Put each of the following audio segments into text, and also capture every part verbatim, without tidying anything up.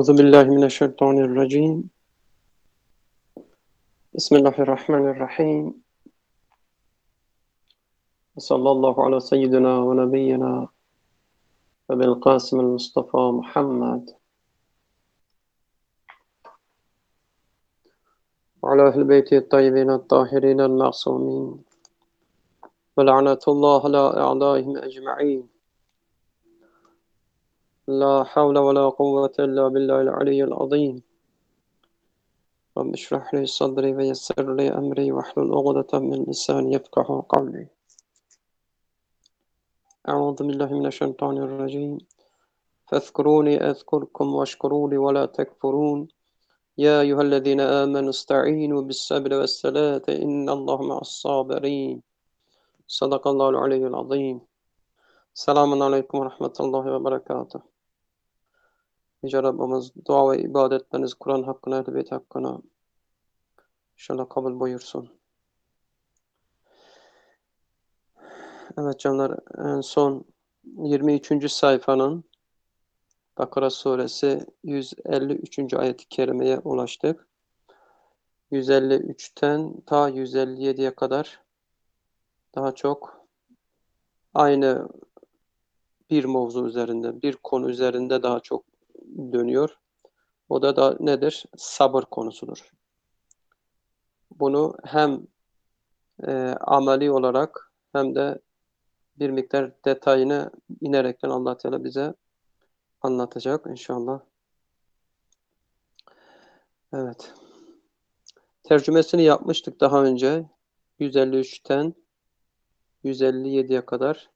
أعوذ بالله من الشيطان الرجيم بسم الله الرحمن الرحيم وصلى الله على سيدنا ونبينا أبي القاسم المصطفى محمد وعلى أهل بيته الطيبين الطاهرين المعصومين ولعنة الله على أعدائهم أجمعين لا حول ولا قوة إلا بالله العلي العظيم رب اشرح لي صدري ويسر لي أمري واحلل عقدة من لساني يفقه قولي أعوذ بالله من الشيطان الرجيم فاذكروني أذكركم واشكروا لي ولا تكفرون يا أيها الذين آمنوا استعينوا بالصبر والصلاة إن الله مع الصابرين صدق الله العلي العظيم Selamun Aleyküm ve Rahmetullahi ve Berekatuhu. Yüce Rabbimiz dua ve ibadetleriniz Kur'an hakkına, Ehl-i Beyt hakkına inşallah kabul buyursun. Evet canlar, en son yirmi üçüncü sayfanın Bakara suresi yüz elli üçüncü ayet-i kerimeye ulaştık. yüz elli üçten ta yüz elli yediye kadar daha çok aynı bir mevzu üzerinde, bir konu üzerinde daha çok dönüyor. O da da nedir? Sabır konusudur. Bunu hem e, ameli olarak hem de bir miktar detayını inerekten Allah Teala bize anlatacak inşallah. Evet. Tercümesini yapmıştık daha önce. yüz elli üçten yüz elli yediye kadar.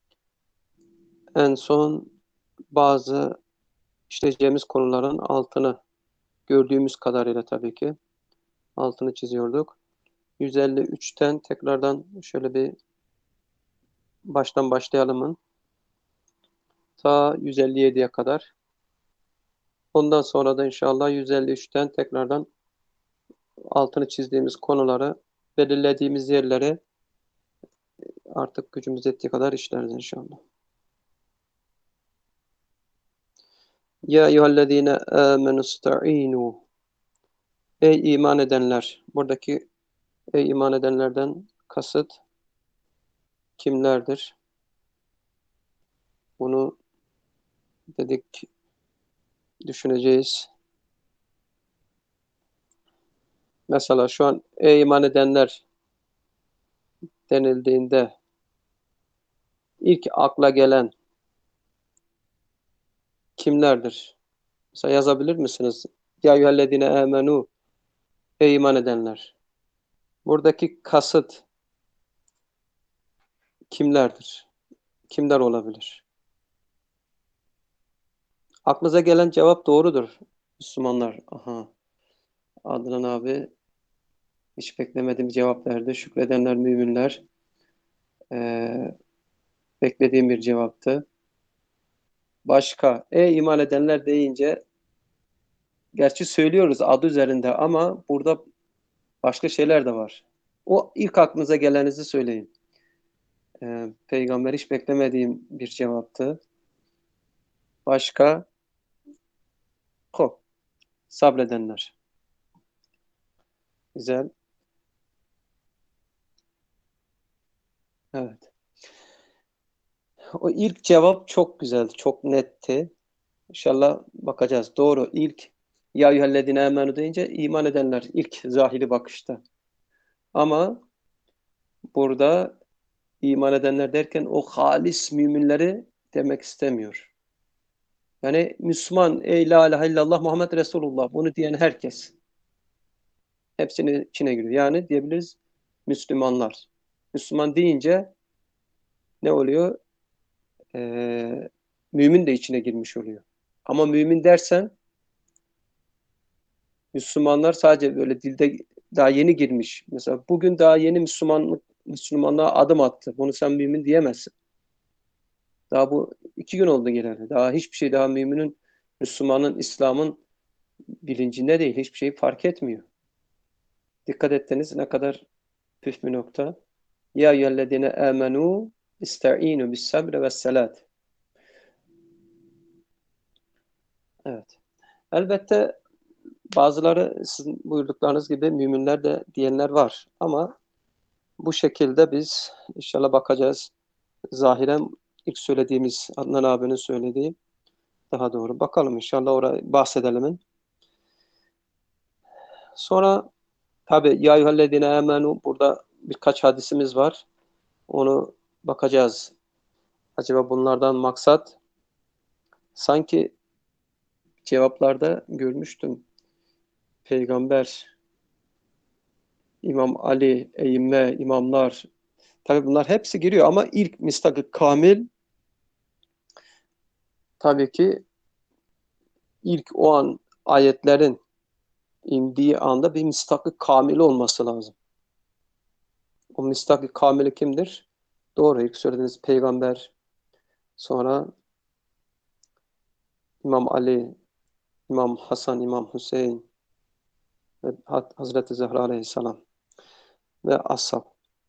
En son bazı işleyeceğimiz konuların altını gördüğümüz kadarıyla tabii ki altını çiziyorduk. yüz elli üçten tekrardan şöyle bir baştan başlayalım. Ta yüz elli yediye kadar. Ondan sonra da inşallah yüz elli üçten tekrardan altını çizdiğimiz konuları, belirlediğimiz yerleri artık gücümüz yettiği kadar işleriz inşallah. Ya eyyühellezine amenusta'inu. Ey iman edenler. Buradaki ey iman edenlerden kasıt kimlerdir? Bunu dedik düşüneceğiz. Mesela şu an ey iman edenler denildiğinde ilk akla gelen kimlerdir? Mesela yazabilir misiniz? Ya eyyühellezine amenu. Ey iman edenler. Buradaki kasıt kimlerdir? Kimler olabilir? Aklınıza gelen cevap doğrudur Müslümanlar. Aha. Adnan abi hiç beklemediğim cevap verdi. Şükredenler müminler. Ee, beklediğim bir cevaptı. Başka. Ey iman edenler deyince gerçi söylüyoruz adı üzerinde ama burada başka şeyler de var. O ilk aklınıza gelenizi söyleyin. Ee, peygamber hiç beklemediğim bir cevaptı. Başka? Hop. Sabredenler. Güzel. Evet. O ilk cevap çok güzel, çok netti. İnşallah bakacağız. Doğru. İlk ya eyyühellezine amenu deyince iman edenler ilk zahiri bakışta. Ama burada iman edenler derken o halis müminleri demek istemiyor. Yani Müslüman, ey la ilahe illallah Muhammed Resulullah bunu diyen herkes. Hepsinin içine giriyor. Yani diyebiliriz Müslümanlar. Müslüman deyince ne oluyor? Ee, mümin de içine girmiş oluyor. Ama mümin dersen Müslümanlar sadece böyle dilde daha yeni girmiş. Mesela bugün daha yeni Müslümanlık Müslümanlığa adım attı. Bunu sen mümin diyemezsin. Daha bu iki gün oldu geleli. Daha hiçbir şey daha müminin, Müslümanın, İslam'ın bilincinde değil. Hiçbir şey fark etmiyor. Dikkat ettiniz ne kadar püf bir nokta. Ya eyyühellezine amenu ista'inu bis sabre ve salat. Evet. Elbette bazıları sizin buyurduklarınız gibi müminler de diyenler var. Ama bu şekilde biz inşallah bakacağız. Zahiren ilk söylediğimiz Adnan abinin söylediği daha doğru. Bakalım inşallah orayı bahsedelim. Sonra tabi ya eyyühellezine amenu burada birkaç hadisimiz var. Onu bakacağız. Acaba bunlardan maksat sanki cevaplarda görmüştüm. Peygamber, İmam Ali, eyyime, imamlar. Tabi bunlar hepsi giriyor ama ilk mistak-ı kamil tabii ki ilk o an ayetlerin indiği anda bir mistak-ı kamil olması lazım. O mistak-ı kamili kimdir? Doğru, ilk söylediğiniz peygamber, sonra İmam Ali, İmam Hasan, İmam Hüseyin ve Hazreti Zehra Aleyhisselam ve ashab.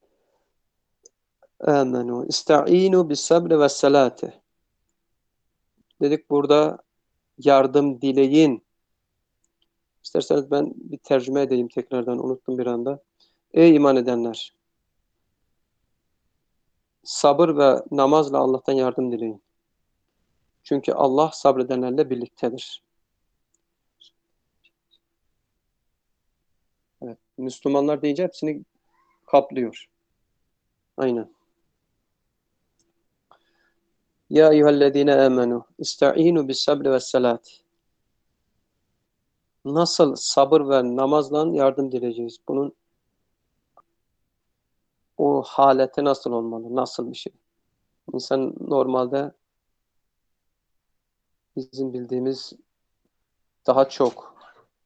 Amenu ista'inu bis sabri ve salati. Dedik burada yardım dileyin. İsterseniz ben bir tercüme edeyim tekrardan, unuttum bir anda. Ey iman edenler! Sabır ve namazla Allah'tan yardım dileyin. Çünkü Allah sabredenlerle birliktedir. Evet, Müslümanlar deyince hepsini kaplıyor. Aynen. Ya eyyühellezine amenu ista'inu bis sabri ve salat. Nasıl sabır ve namazla yardım dileyeceğiz? Bunun o haleti nasıl olmalı? Nasıl bir şey? İnsan normalde bizim bildiğimiz daha çok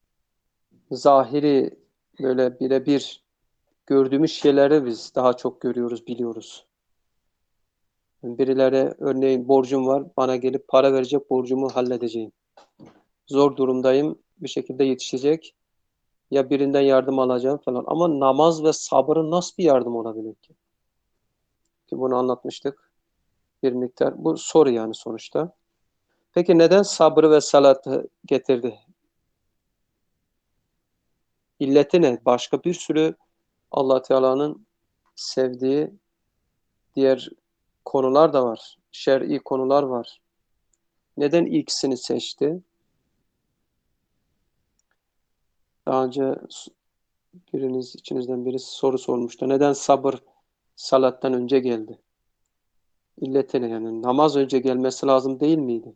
zahiri böyle birebir gördüğümüz şeyleri biz daha çok görüyoruz, biliyoruz. Yani birileri örneğin borcum var, bana gelip para verecek, borcumu halledeceğim. Zor durumdayım, bir şekilde yetişecek. Ya birinden yardım alacağım falan. Ama namaz ve sabrın nasıl bir yardım olabilir ki? Ki bunu anlatmıştık bir miktar. Bu soru yani sonuçta. Peki neden sabrı ve salatı getirdi? İlleti ne? Başka bir sürü Allah Teala'nın sevdiği diğer konular da var. Şer'i konular var. Neden ikisini seçti? Daha önce biriniz, içinizden birisi soru sormuştu. Neden sabır salattan önce geldi? İlleti ne yani? Namaz önce gelmesi lazım değil miydi?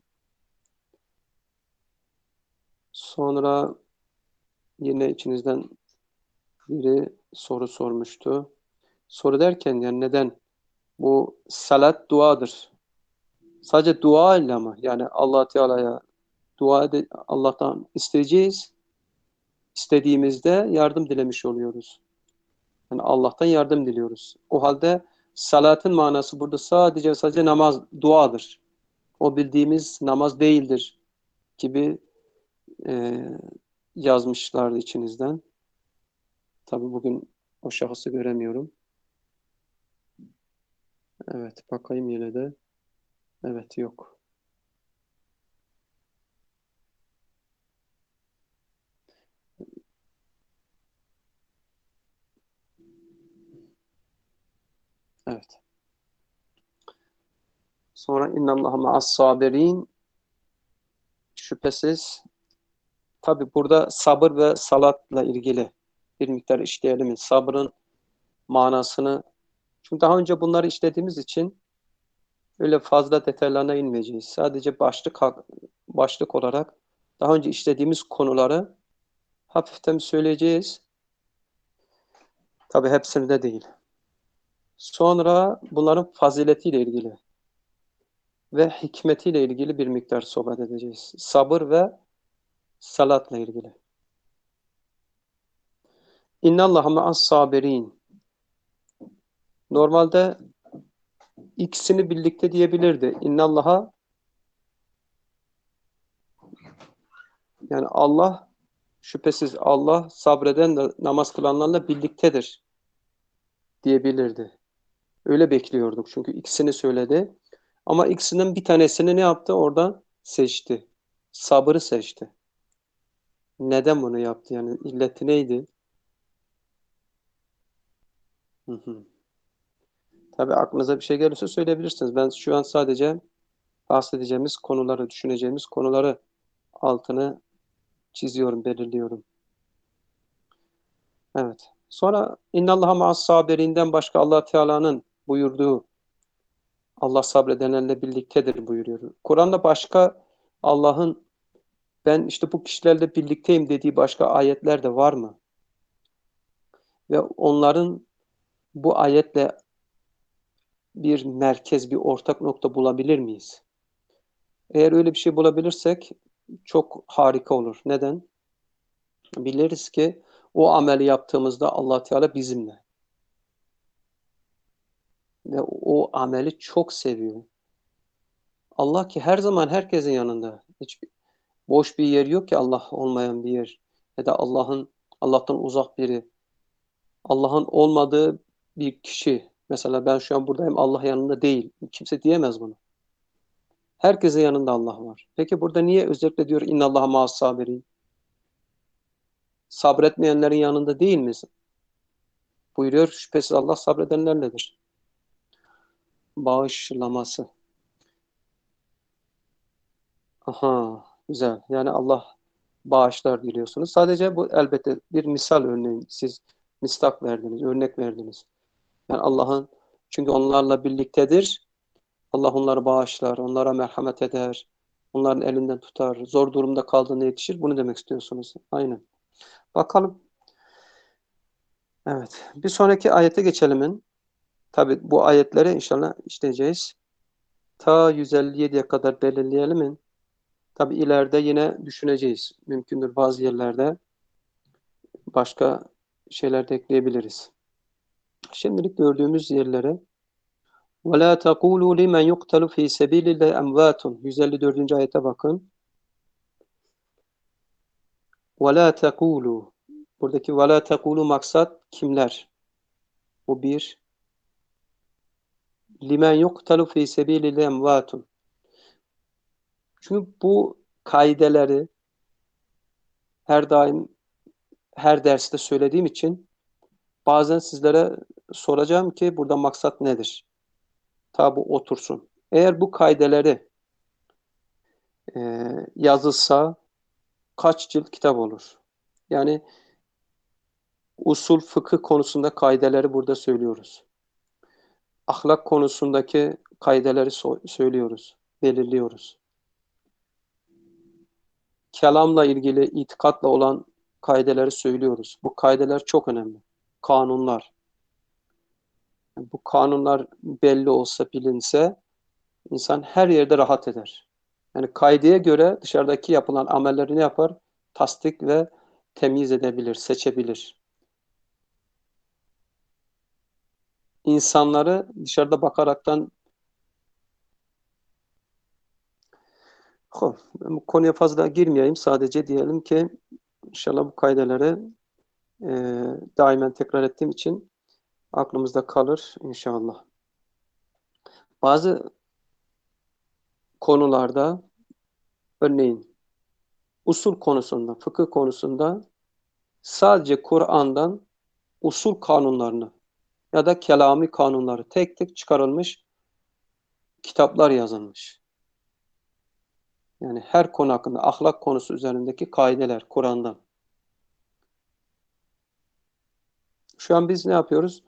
Sonra yine içinizden biri soru sormuştu. Soru derken yani neden? Bu salat duadır. Sadece dua ile ama yani Allah Teala'ya dua ede Allah'tan isteyeceğiz. İstediğimizde yardım dilemiş oluyoruz. Yani Allah'tan yardım diliyoruz. O halde salatın manası burada sadece sadece namaz, duadır. O bildiğimiz namaz değildir gibi e, yazmışlardı içinizden. Tabii bugün o şahısı göremiyorum. Evet, bakayım yine de. Evet, yok. Evet. Sonra innallaha ma'as sabirin, şüphesiz tabi burada sabır ve salatla ilgili bir miktar işleyelim. Sabrın manasını, çünkü daha önce bunları işlediğimiz için öyle fazla detaylarına inmeyeceğiz. Sadece başlık başlık olarak daha önce işlediğimiz konuları hafiften söyleyeceğiz. Tabi hepsini de değil. Sonra bunların faziletiyle ilgili ve hikmetiyle ilgili bir miktar sohbet edeceğiz. Sabır ve salatla ilgili. İnnallaha ma'as sabirin. Normalde ikisini birlikte diyebilirdi. İnnallaha, yani Allah, şüphesiz Allah sabreden de namaz kılanlarla birliktedir diyebilirdi. Öyle bekliyorduk çünkü ikisini söyledi. Ama ikisinin bir tanesini ne yaptı? Oradan seçti. Sabrı seçti. Neden bunu yaptı? Yani illeti neydi? Hı hı. Tabii aklınıza bir şey gelirse söyleyebilirsiniz. Ben şu an sadece bahsedeceğimiz konuları, düşüneceğimiz konuları altını çiziyorum, belirliyorum. Evet. Sonra innallaha ma'as sabirinden başka Allah Teala'nın buyurduğu Allah sabredenlerle birliktedir buyuruyor. Kur'an'da başka Allah'ın ben işte bu kişilerle birlikteyim dediği başka ayetler de var mı? Ve onların bu ayetle bir merkez, bir ortak nokta bulabilir miyiz? Eğer öyle bir şey bulabilirsek çok harika olur. Neden? Biliriz ki o ameli yaptığımızda Allah Teala bizimle ve o ameli çok seviyor. Allah ki her zaman herkesin yanında. Hiç boş bir yer yok ki Allah olmayan bir yer. Ya da Allah'ın Allah'tan uzak biri. Allah'ın olmadığı bir kişi. Mesela ben şu an buradayım Allah yanında değil. Kimse diyemez bunu. Herkesin yanında Allah var. Peki burada niye özellikle diyor innallaha ma'as sabirin? Sabretmeyenlerin yanında değil misin? Buyuruyor şüphesiz Allah sabredenlerledir. Bağışlaması. Aha, güzel. Yani Allah bağışlar diliyorsunuz. Sadece bu elbette bir misal örneğin. Siz mistak verdiniz, örnek verdiniz. Yani Allah'ın çünkü onlarla birliktedir. Allah onları bağışlar, onlara merhamet eder. Onların elinden tutar. Zor durumda kaldığında yetişir. Bunu demek istiyorsunuz. Aynen. Bakalım. Evet. Bir sonraki ayete geçelim. Tabii bu ayetleri inşallah işleyeceğiz. Ta yüz elli yediye kadar belirleyelim. Tabii ileride yine düşüneceğiz. Mümkündür bazı yerlerde başka şeyler de ekleyebiliriz. Şimdilik gördüğümüz yerlere وَلَا تَقُولُوا لِمَنْ يُقْتَلُ ف۪ي سَب۪يلِ اللّٰهِ اَمْوَاتٌ yüz elli dördüncü ayete bakın. وَلَا تَقُولُوا Buradaki وَلَا تَقُولُوا maksat kimler? Bu bir. لِمَنْ يُقْتَلُ ف۪ي سَب۪يلِ اللّٰهِ اَمْوَاتٌ Çünkü bu kaideleri her daim her derste söylediğim için bazen sizlere soracağım ki burada maksat nedir? Ta bu otursun. Eğer bu kaideleri e, yazılsa kaç cilt kitap olur? Yani usul fıkıh konusunda kaideleri burada söylüyoruz. Ahlak konusundaki kaideleri so- söylüyoruz, belirliyoruz. Kelamla ilgili, itikatla olan kaideleri söylüyoruz. Bu kaideler çok önemli. Kanunlar. Yani bu kanunlar belli olsa, bilinse insan her yerde rahat eder. Yani kaideye göre dışarıdaki yapılan amelleri ne yapar? Tasdik ve temyiz edebilir, seçebilir. İnsanları dışarıda bakaraktan Ho, ben bu konuya fazla girmeyeyim. Sadece diyelim ki inşallah bu kaideleri e, daimen tekrar ettiğim için aklımızda kalır inşallah. Bazı konularda örneğin usul konusunda, fıkıh konusunda sadece Kur'an'dan usul kanunlarını ya da kelami kanunları tek tek çıkarılmış kitaplar yazılmış. Yani her konu hakkında ahlak konusu üzerindeki kaideler Kur'an'dan. Şu an biz ne yapıyoruz?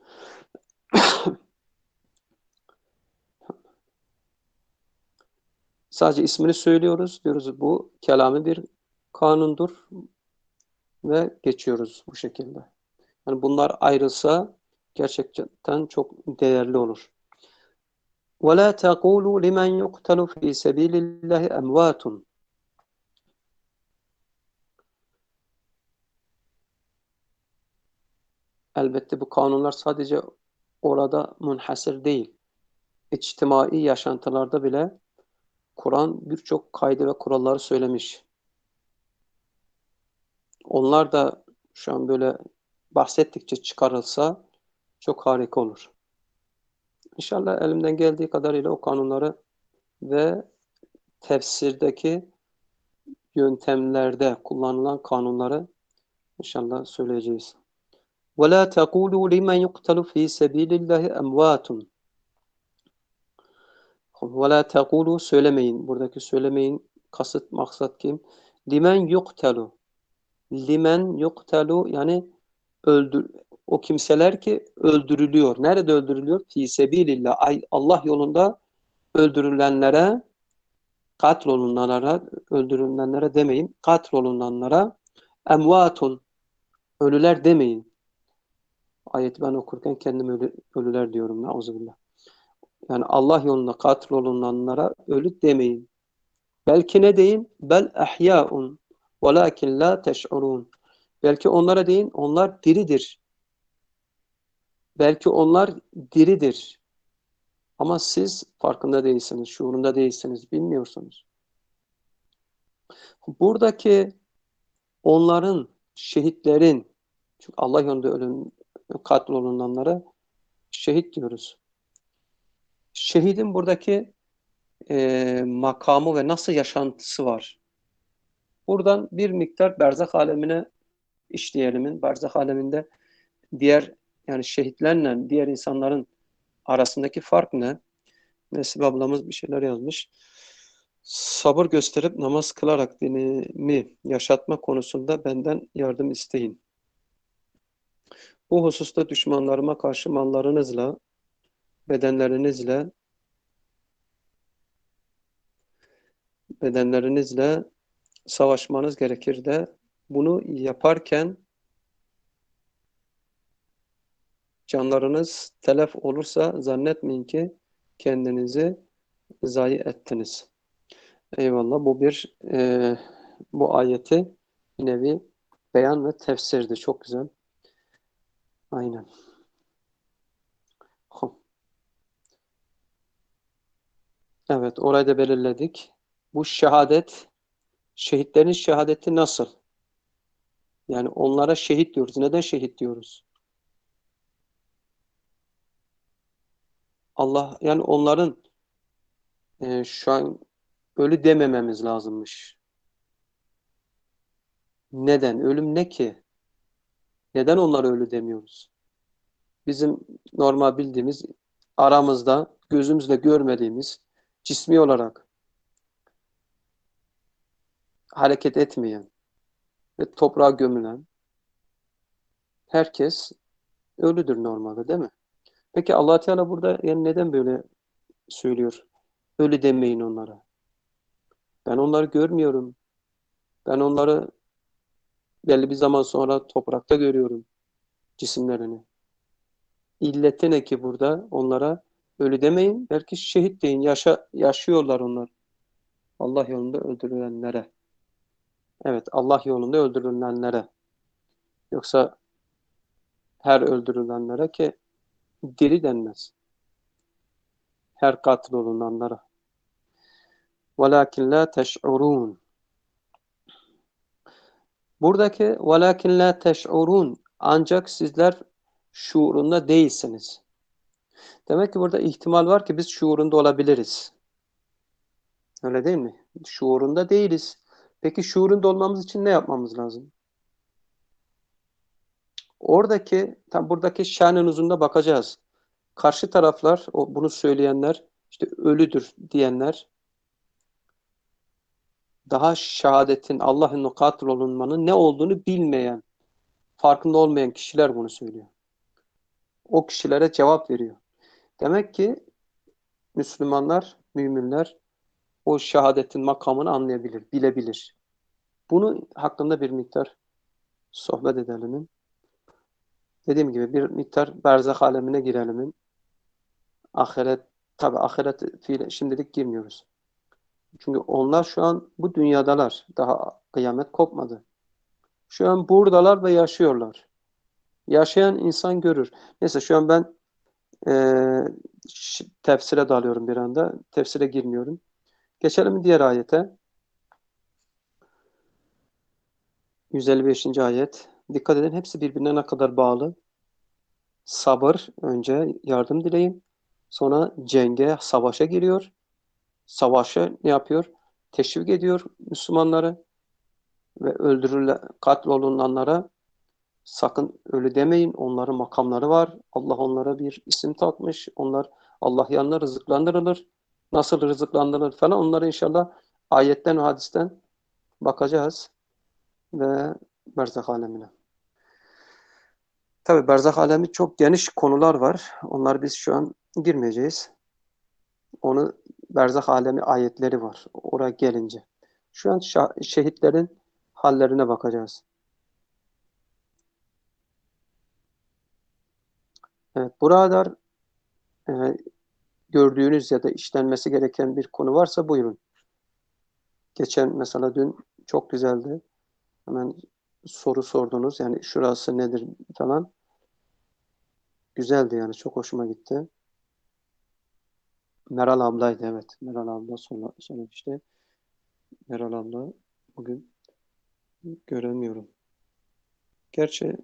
Sadece ismini söylüyoruz. Diyoruz bu kelami bir kanundur ve geçiyoruz bu şekilde. Yani bunlar ayrılsa gerçekten çok değerli olur. وَلَا تَقُولُوا لِمَنْ يُقْتَلُ فِي سَب۪يلِ اللّٰهِ اَمْوَاتٌ Elbette bu kanunlar sadece orada münhasır değil. İçtimai yaşantılarda bile Kur'an birçok kaydı ve kuralları söylemiş. Onlar da şu an böyle bahsettikçe çıkarılsa çok harika olur. İnşallah elimden geldiği kadarıyla o kanunları ve tefsirdeki yöntemlerde kullanılan kanunları inşallah söyleyeceğiz. وَلَا تَقُولُوا لِمَنْ يُقْتَلُ ف۪ي سَب۪يلِ اللّٰهِ اَمْوَاتٌ وَلَا تَقُولُوا söylemeyin. Buradaki söylemeyin kasıt maksat kim? لِمَنْ يُقْتَلُ Limen yuqtalu yani öldür o kimseler ki öldürülüyor. Nerede öldürülüyor? Fi sebilillah. Allah yolunda öldürülenlere, katlolunanlara, öldürülenlere demeyin. Katlolunanlara emvatun, ölüler demeyin. Ayeti ben okurken kendim ölü, ölüler diyorum. Nauzubillah. Yani Allah yolunda katlolunanlara ölü demeyin. Belki ne deyin? Bel ehyaun velakin la teş'urun. Belki onlara deyin, onlar diridir. Belki onlar diridir. Ama siz farkında değilsiniz, şuurunda değilsiniz, bilmiyorsunuz. Buradaki onların, şehitlerin, çünkü Allah yolunda ölüm, katlolunanlara şehit diyoruz. Şehidin buradaki e, makamı ve nasıl yaşantısı var. Buradan bir miktar berzak alemine işleyelim. Berzak aleminde diğer yani şehitlerle diğer insanların arasındaki fark ne? Nesibe ablamız bir şeyler yazmış. Sabır gösterip namaz kılarak dinimi yaşatma konusunda benden yardım isteyin. Bu hususta düşmanlarıma karşı mallarınızla, bedenlerinizle, bedenlerinizle savaşmanız gerekir de bunu yaparken canlarınız telef olursa zannetmeyin ki kendinizi zayi ettiniz. Eyvallah. Bu bir e, bu ayeti bir nevi beyan ve tefsirdi. Çok güzel. Aynen. Evet, orayı da belirledik. Bu şehadet, şehitlerin şehadeti nasıl? Yani onlara şehit diyoruz. Neden şehit diyoruz? Allah, yani onların e, şu an ölü demememiz lazımmış. Neden? Ölüm ne ki? Neden onlara ölü demiyoruz? Bizim normal bildiğimiz aramızda gözümüzle görmediğimiz cismi olarak hareket etmeyen ve toprağa gömülen herkes ölüdür normalde, değil mi? Peki Allah Teala burada yani neden böyle söylüyor? Ölü demeyin onlara. Ben onları görmüyorum. Ben onları belli bir zaman sonra toprakta görüyorum cisimlerini. İlleti ne ki burada onlara ölü demeyin. Belki şehit deyin. Yaşa, yaşıyorlar onlar. Allah yolunda öldürülenlere. Evet, Allah yolunda öldürülenlere. Yoksa her öldürülenlere ki diri denmez. Her katil olunanlara. وَلَاكِنْ لَا تَشْعُرُونَ Buradaki وَلَاكِنْ لَا تَشْعُرُونَ ancak sizler şuurunda değilsiniz. Demek ki burada ihtimal var ki biz şuurunda olabiliriz. Öyle değil mi? Şuurunda değiliz. Peki şuurunda olmamız için ne yapmamız lazım? Oradaki, tam buradaki şan-ı nuzuluna bakacağız. Karşı taraflar, o bunu söyleyenler, işte ölüdür diyenler, daha şehadetin, Allah'ın katil olunmanın ne olduğunu bilmeyen, farkında olmayan kişiler bunu söylüyor. O kişilere cevap veriyor. Demek ki Müslümanlar, müminler o şehadetin makamını anlayabilir, bilebilir. Bunu hakkında bir miktar sohbet edelim. Dediğim gibi bir miktar berzah alemine girelim. Ahiret, tabi ahiret fiile şimdilik girmiyoruz. Çünkü onlar şu an bu dünyadalar. Daha kıyamet kopmadı. Şu an buradalar ve yaşıyorlar. Yaşayan insan görür. Neyse şu an ben e, tefsire dalıyorum bir anda. Tefsire girmiyorum. Geçelim diğer ayete. yüz elli beşinci ayet. Dikkat edin hepsi birbirine ne kadar bağlı. Sabır, önce yardım dileyin. Sonra cenge, savaşa giriyor. Savaşa ne yapıyor? Teşvik ediyor Müslümanları. ve öldürülen, katlolunanlara sakın ölü demeyin. Onların makamları var. Allah onlara bir isim takmış. Onlar Allah yanına rızıklandırılır. Nasıl rızıklandırılır falan. Onları inşallah ayetten ve hadisten bakacağız. Ve berzah alemine. Tabii berzah alemi çok geniş konular var. Onlar biz şu an girmeyeceğiz. Onu berzah alemi ayetleri var. Oraya gelince. Şu an şehitlerin hallerine bakacağız. Evet, burada e, gördüğünüz ya da işlenmesi gereken bir konu varsa buyurun. Geçen mesela dün çok güzeldi. Hemen soru sordunuz. Yani şurası nedir falan. Güzeldi yani. Çok hoşuma gitti. Meral ablaydı, evet. Meral abla sonra söylemişti. Meral abla bugün göremiyorum. Gerçi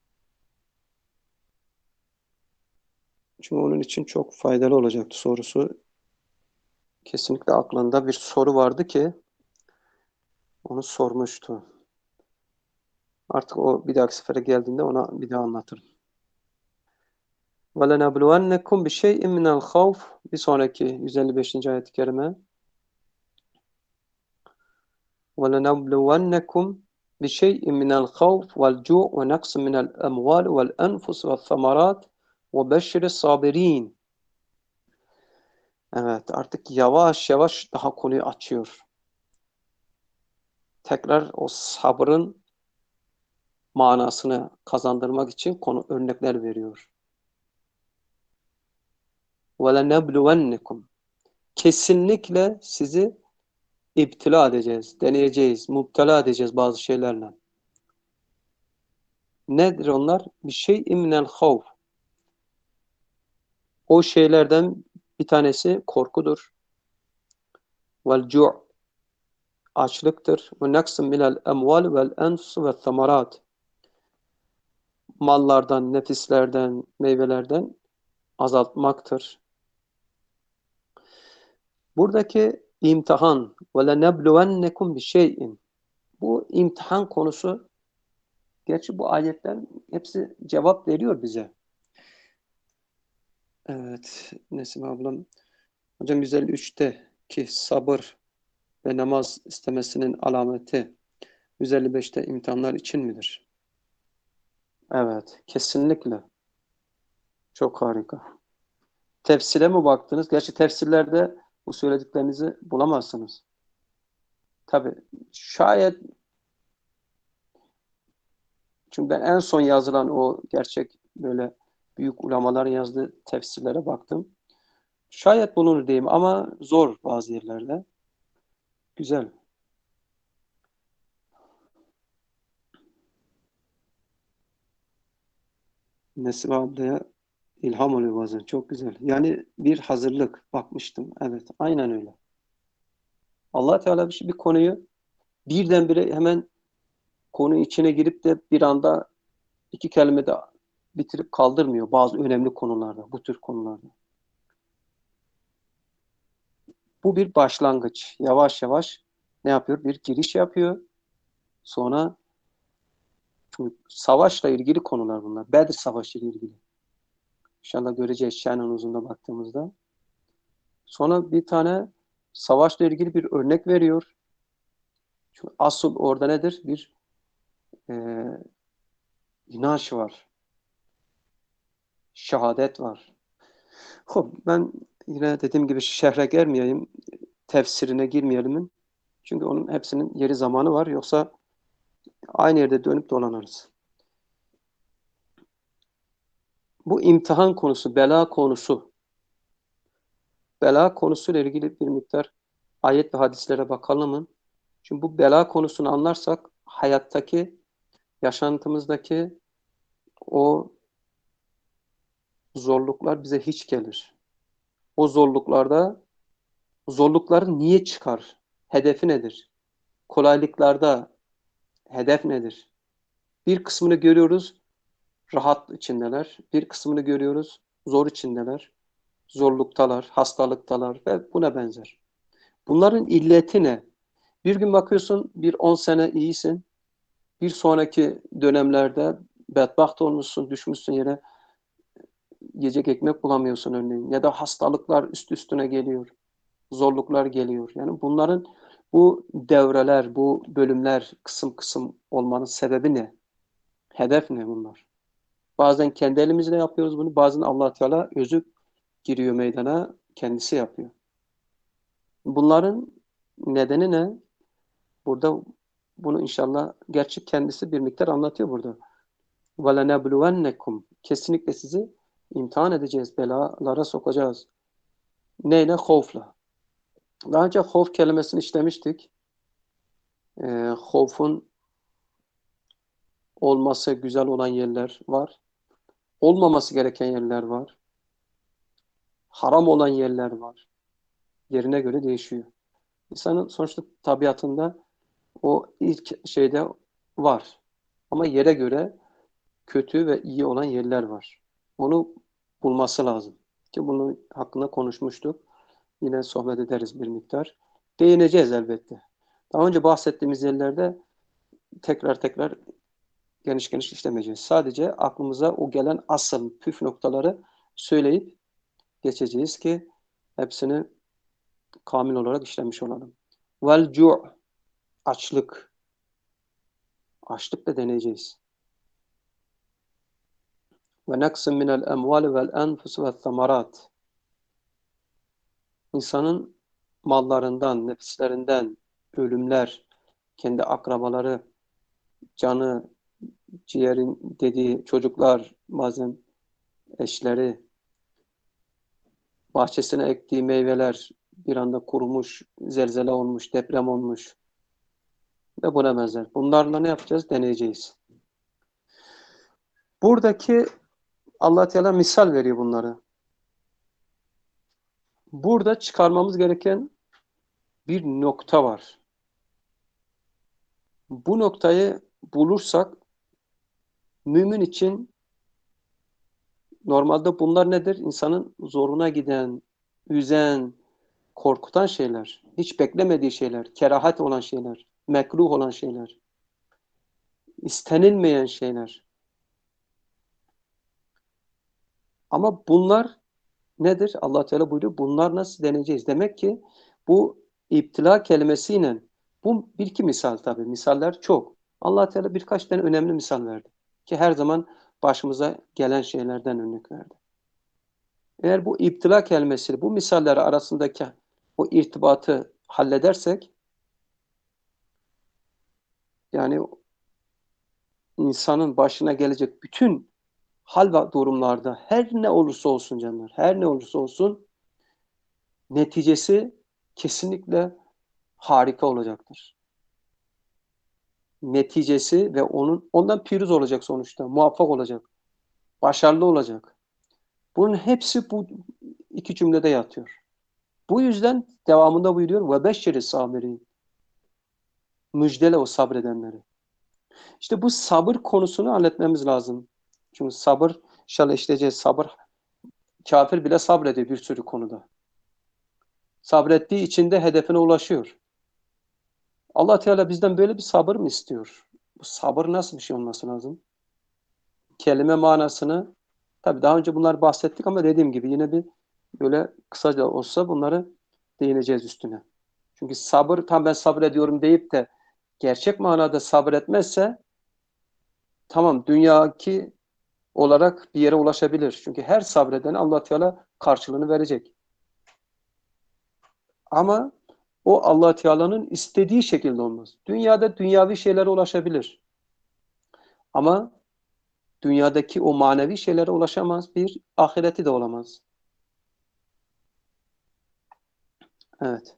çünkü onun için çok faydalı olacaktı sorusu. Kesinlikle aklında bir soru vardı ki onu sormuştu. Artık o bir dahaki sefere geldiğinde ona bir daha anlatırım. وَلَنَبْلُوَنَّكُمْ بِشَيْءٍ مِنَ الْخَوْفِ Bir sonraki yüz elli beşinci ayet-i kerime. وَلَنَبْلُوَنَّكُمْ بِشَيْءٍ مِنَ الْخَوْفِ وَالْجُوعِ وَنَقْصٍ مِنَ الْأَمْوَالِ وَالْأَنْفُسِ وَالثَّمَرَاتِ وَبَشِّرِ الصَّابِرِينَ Evet, artık yavaş yavaş daha konuyu açıyor. Tekrar o sabrın manasını kazandırmak için konu örnekler veriyor. وَلَنَبْلُوَنَّكُمْ Kesinlikle sizi iptila edeceğiz, deneyeceğiz, mubtala edeceğiz bazı şeylerle. Nedir onlar? Bir şey imnel havf. O şeylerden bir tanesi korkudur. Vel cu' açlıktır. Ve naksim minel emval vel enfus ve thamarat. Mallardan, nefislerden, meyvelerden azaltmaktır. Buradaki imtihan ve lenebluvennekum bi şey'in. Bu imtihan konusu, gerçi bu ayetlerin hepsi cevap veriyor bize. Evet, Nesim ablam. Hocam yüz elli üçte ki sabır ve namaz istemesinin alameti yüz elli beşte imtihanlar için midir? Evet, kesinlikle. Çok harika. Tefsire mi baktınız? Gerçi tefsirlerde bu söylediklerinizi bulamazsınız. Tabii şayet, çünkü ben en son yazılan o gerçek böyle büyük ulamaların yazdığı tefsirlere baktım. Şayet bulunur diyeyim ama zor bazı yerlerde. Güzel. Nesibe ablaya ilham oluyor bazen. Çok güzel. Yani bir hazırlık bakmıştım. Evet, aynen öyle. Allah Teala bir, şey- bir konuyu birdenbire hemen konu içine girip de bir anda iki kelimede bitirip kaldırmıyor bazı önemli konularda, bu tür konularda. Bu bir başlangıç. Yavaş yavaş ne yapıyor? Bir giriş yapıyor. Sonra çünkü savaşla ilgili konular bunlar. Bedir Savaşı ile ilgili. İnşallah göreceğiz Şen'in uzunda baktığımızda. Sonra bir tane savaşla ilgili bir örnek veriyor. Çünkü asıl orada nedir? Bir e, inanç var. Şehadet var. Hop, ben yine dediğim gibi şehre girmeyeyim. Tefsirine girmeyelim. Çünkü onun hepsinin yeri zamanı var. Yoksa aynı yerde dönüp dolanırız. Bu imtihan konusu, bela konusu. Bela konusuyla ilgili bir miktar ayet ve hadislere bakalım mı? Çünkü bu bela konusunu anlarsak hayattaki, yaşantımızdaki o zorluklar bize hiç gelir. O zorluklarda, zorlukları niye çıkar? Hedefi nedir? Kolaylıklarda hedef nedir? Bir kısmını görüyoruz, rahat içindeler. Bir kısmını görüyoruz, zor içindeler. Zorluktalar, hastalıktalar ve buna benzer. Bunların illeti ne? Bir gün bakıyorsun bir on sene iyisin. Bir sonraki dönemlerde bedbaht olmuşsun, düşmüşsün yere, yiyecek ekmek bulamıyorsun örneğin. Ya da hastalıklar üst üstüne geliyor, zorluklar geliyor. Yani bunların, bu devreler, bu bölümler kısım kısım olmanın sebebi ne? Hedef ne bunlar? Bazen kendi elimizle yapıyoruz bunu, bazen Allah Teala özü giriyor meydana, kendisi yapıyor. Bunların nedeni ne? Burada bunu inşallah gerçi kendisi bir miktar anlatıyor burada. وَلَنَبْلُوَنَّكُمْ Kesinlikle sizi imtihan edeceğiz, belalara sokacağız. Neyle? Havfla. Daha önce havf kelimesini işlemiştik. E, havfun olması güzel olan yerler var. Olmaması gereken yerler var. Haram olan yerler var. Yerine göre değişiyor. İnsanın sonuçta tabiatında o ilk şeyde var. Ama yere göre kötü ve iyi olan yerler var. Onu bulması lazım. Ki bunu hakkında konuşmuştuk. Yine sohbet ederiz bir miktar. Değineceğiz elbette. Daha önce bahsettiğimiz yerlerde tekrar tekrar geniş geniş işlemeyeceğiz. Sadece aklımıza o gelen asıl püf noktaları söyleyip geçeceğiz ki hepsini kamil olarak işlemiş olalım. Vel cu' açlık. Açlık da deneyeceğiz. Ve naksim minel emvali vel enfus ve thamarat. İnsanın mallarından, nefislerinden ölümler, kendi akrabaları, canı, ciğerin dediği çocuklar, bazen eşleri, bahçesine ektiği meyveler bir anda kurumuş, zelzele olmuş, deprem olmuş ve buna benzer. Bunlarla ne yapacağız? Deneyeceğiz. Buradaki Allah Teala misal veriyor bunları. Burada çıkarmamız gereken bir nokta var. Bu noktayı bulursak mümin için normalde bunlar nedir? İnsanın zoruna giden, üzen, korkutan şeyler. Hiç beklemediği şeyler. Kerahat olan şeyler. Mekruh olan şeyler. İstenilmeyen şeyler. Ama bunlar nedir? Allah Teala buyuruyor. Bunlar nasıl deneyeceğiz? Demek ki bu iptila kelimesiyle, bu bir iki misal tabii. Misaller çok. Allah Teala birkaç tane önemli misal verdi. Ki her zaman başımıza gelen şeylerden örnek verdi. Eğer bu iptila kelimesi, bu misaller arasındaki o irtibatı halledersek, yani insanın başına gelecek bütün hal ve durumlarda her ne olursa olsun canlar, her ne olursa olsun neticesi kesinlikle harika olacaktır. Neticesi ve onun ondan pürüz olacak sonuçta, muvaffak olacak, başarılı olacak. Bunun hepsi bu iki cümlede yatıyor. Bu yüzden devamında buyuruyor ve beşşeri sabirin. Müjdele o sabredenleri. İşte bu sabır konusunu halletmemiz lazım. Çünkü sabır, inşallah işleyeceğiz. Sabır, kafir bile sabrediyor bir sürü konuda. Sabrettiği için de hedefine ulaşıyor. Allah Teala bizden böyle bir sabır mı istiyor? Bu sabır nasıl bir şey olması lazım? Kelime manasını, tabii daha önce bunlar bahsettik ama dediğim gibi yine bir böyle kısaca olsa bunları değineceğiz üstüne. Çünkü sabır, tam ben sabrediyorum deyip de gerçek manada sabretmezse tamam dünyaki olarak bir yere ulaşabilir. Çünkü her sabreden Allah Teala karşılığını verecek. Ama o Allah Teala'nın istediği şekilde olmaz. Dünyada dünyavi şeylere ulaşabilir. Ama dünyadaki o manevi şeylere ulaşamaz. Bir, ahireti de olamaz. Evet.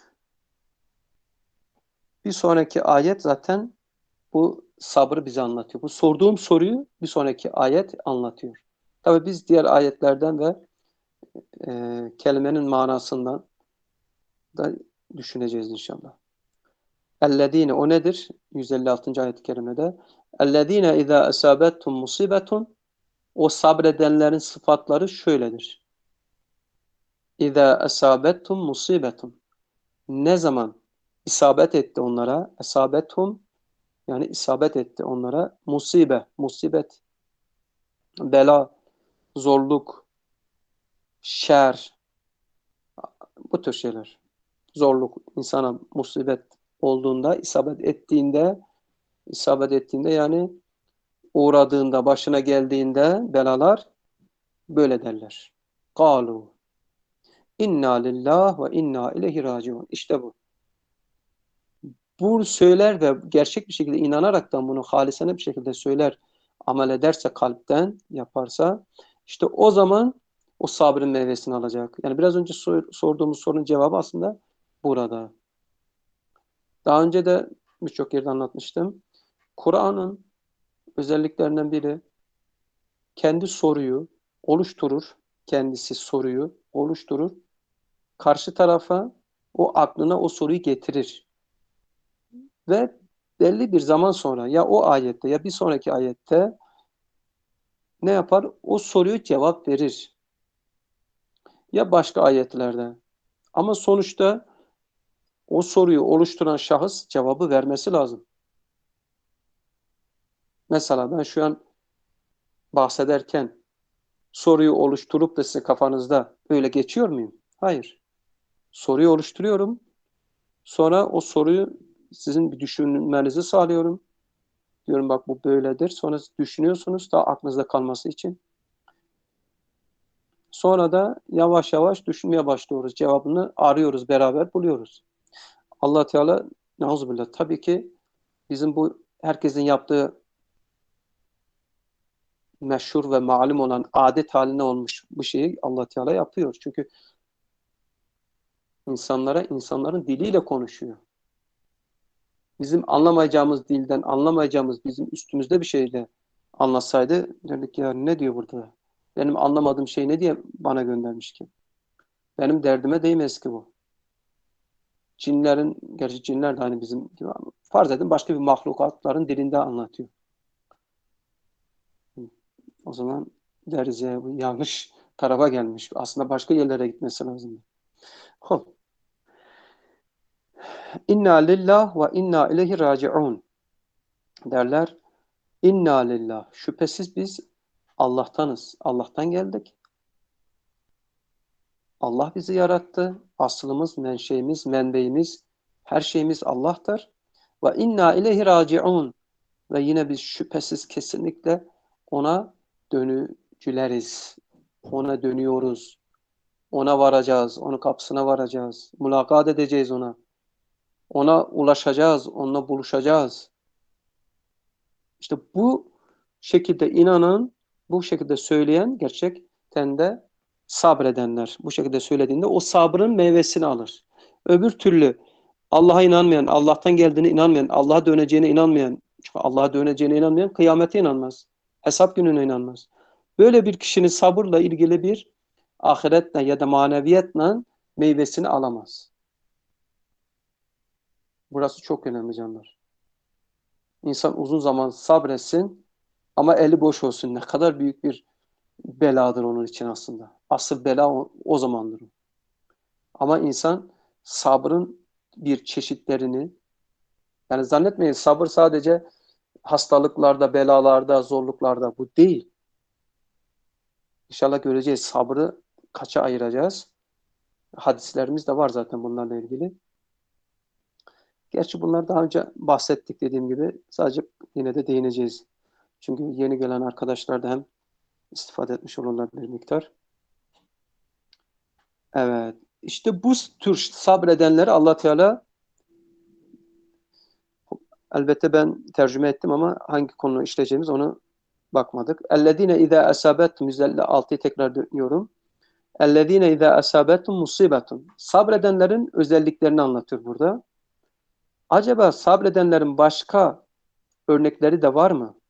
Bir sonraki ayet zaten bu sabrı bize anlatıyor. Bu sorduğum soruyu bir sonraki ayet anlatıyor. Tabii biz diğer ayetlerden ve e, kelimenin manasından da düşüneceğiz inşallah. Ellezine, o nedir? yüz elli altıncı ayet-i kerimede. Ellezine izâ esâbethum musibetun, o sabredenlerin sıfatları şöyledir. İzâ esâbethum musibetun, ne zaman isabet etti onlara. Esabethum yani isabet etti onlara. Musibe, musibet, bela, zorluk, şer, bu tür şeyler. Zorluk, insana musibet olduğunda, isabet ettiğinde, isabet ettiğinde yani uğradığında, başına geldiğinde belalar böyle derler. Kalu inna lillah ve inna ileyhi raciun. İşte bu. Bu söyler ve gerçek bir şekilde inanaraktan bunu halisane bir şekilde söyler, amel ederse, kalpten yaparsa, işte o zaman o sabrın meyvesini alacak. Yani biraz önce sor, sorduğumuz sorunun cevabı aslında burada. Daha önce de birçok yerde anlatmıştım. Kur'an'ın özelliklerinden biri kendi soruyu oluşturur. Kendisi soruyu oluşturur. Karşı tarafa o aklına o soruyu getirir. Ve belli bir zaman sonra ya o ayette ya bir sonraki ayette ne yapar? O soruyu cevap verir. Ya başka ayetlerde. Ama sonuçta o soruyu oluşturan şahıs cevabı vermesi lazım. Mesela ben şu an bahsederken soruyu oluşturup da sizin kafanızda öyle geçiyor muyum? Hayır. Soruyu oluşturuyorum. Sonra o soruyu sizin bir düşünmenizi sağlıyorum. Diyorum bak bu böyledir. Sonra düşünüyorsunuz daha aklınızda kalması için. Sonra da yavaş yavaş düşünmeye başlıyoruz. Cevabını arıyoruz, beraber buluyoruz. Allah Teala nauzubillah tabii ki bizim bu herkesin yaptığı meşhur ve malum olan adet haline olmuş bu şeyi Allah Teala yapıyor. Çünkü insanlara insanların diliyle konuşuyor. Bizim anlamayacağımız dilden, anlamayacağımız bizim üstümüzde bir şeyle anlatsaydı derdik ya ne diyor burada? Benim anlamadığım şey ne diye bana göndermiş ki? Benim derdime değmez ki bu. Cinlerin, gerçi cinler de hani bizim gibi ama farz edin başka bir mahlukatların dilinde anlatıyor. O zaman deriz ya bu yanlış tarafa gelmiş. Aslında başka yerlere gitmesi lazım. Hop. İnna lillah ve inna ileyhi raciun derler. İnna lillah. Şüphesiz biz Allah'tanız. Allah'tan geldik. Allah bizi yarattı. Aslımız, menşeimiz, menbeimiz, her şeyimiz Allah'tır. Ve inna ileyhi raciun. Ve yine biz şüphesiz kesinlikle ona dönücüleriz. Ona dönüyoruz. Ona varacağız. Onun kapısına varacağız. Mülakat edeceğiz ona. Ona ulaşacağız. Onunla buluşacağız. İşte bu şekilde inanan, bu şekilde söyleyen gerçekten de sabredenler. Bu şekilde söylediğinde o sabrın meyvesini alır. Öbür türlü Allah'a inanmayan, Allah'tan geldiğine inanmayan, Allah'a döneceğine inanmayan, Allah'a döneceğine inanmayan kıyamete inanmaz. Hesap gününe inanmaz. Böyle bir kişinin sabırla ilgili bir ahiretle ya da maneviyetle meyvesini alamaz. Burası çok önemli canlar. İnsan uzun zaman sabretsin ama eli boş olsun. Ne kadar büyük bir beladır onun için aslında. Asıl bela o, o zamandır. Ama insan sabrın bir çeşitlerini yani zannetmeyin sabır sadece hastalıklarda, belalarda, zorluklarda bu değil. İnşallah göreceğiz. Sabrı kaça ayıracağız? Hadislerimiz de var zaten bunlarla ilgili. Gerçi bunlar daha önce bahsettik dediğim gibi. Sadece yine de değineceğiz. Çünkü yeni gelen arkadaşlar da hem istifade etmiş olurlar bir miktar. Evet. İşte bu tür sabredenleri Allah Teala elbette ben tercüme ettim ama hangi konu işleyeceğimiz onu bakmadık. Ellezine izâ asâbettum yüz elli altıyı tekrar diyorum. Ellezine izâ asâbettum musibetun. Sabredenlerin özelliklerini anlatıyor burada. Acaba sabredenlerin başka örnekleri de var mı?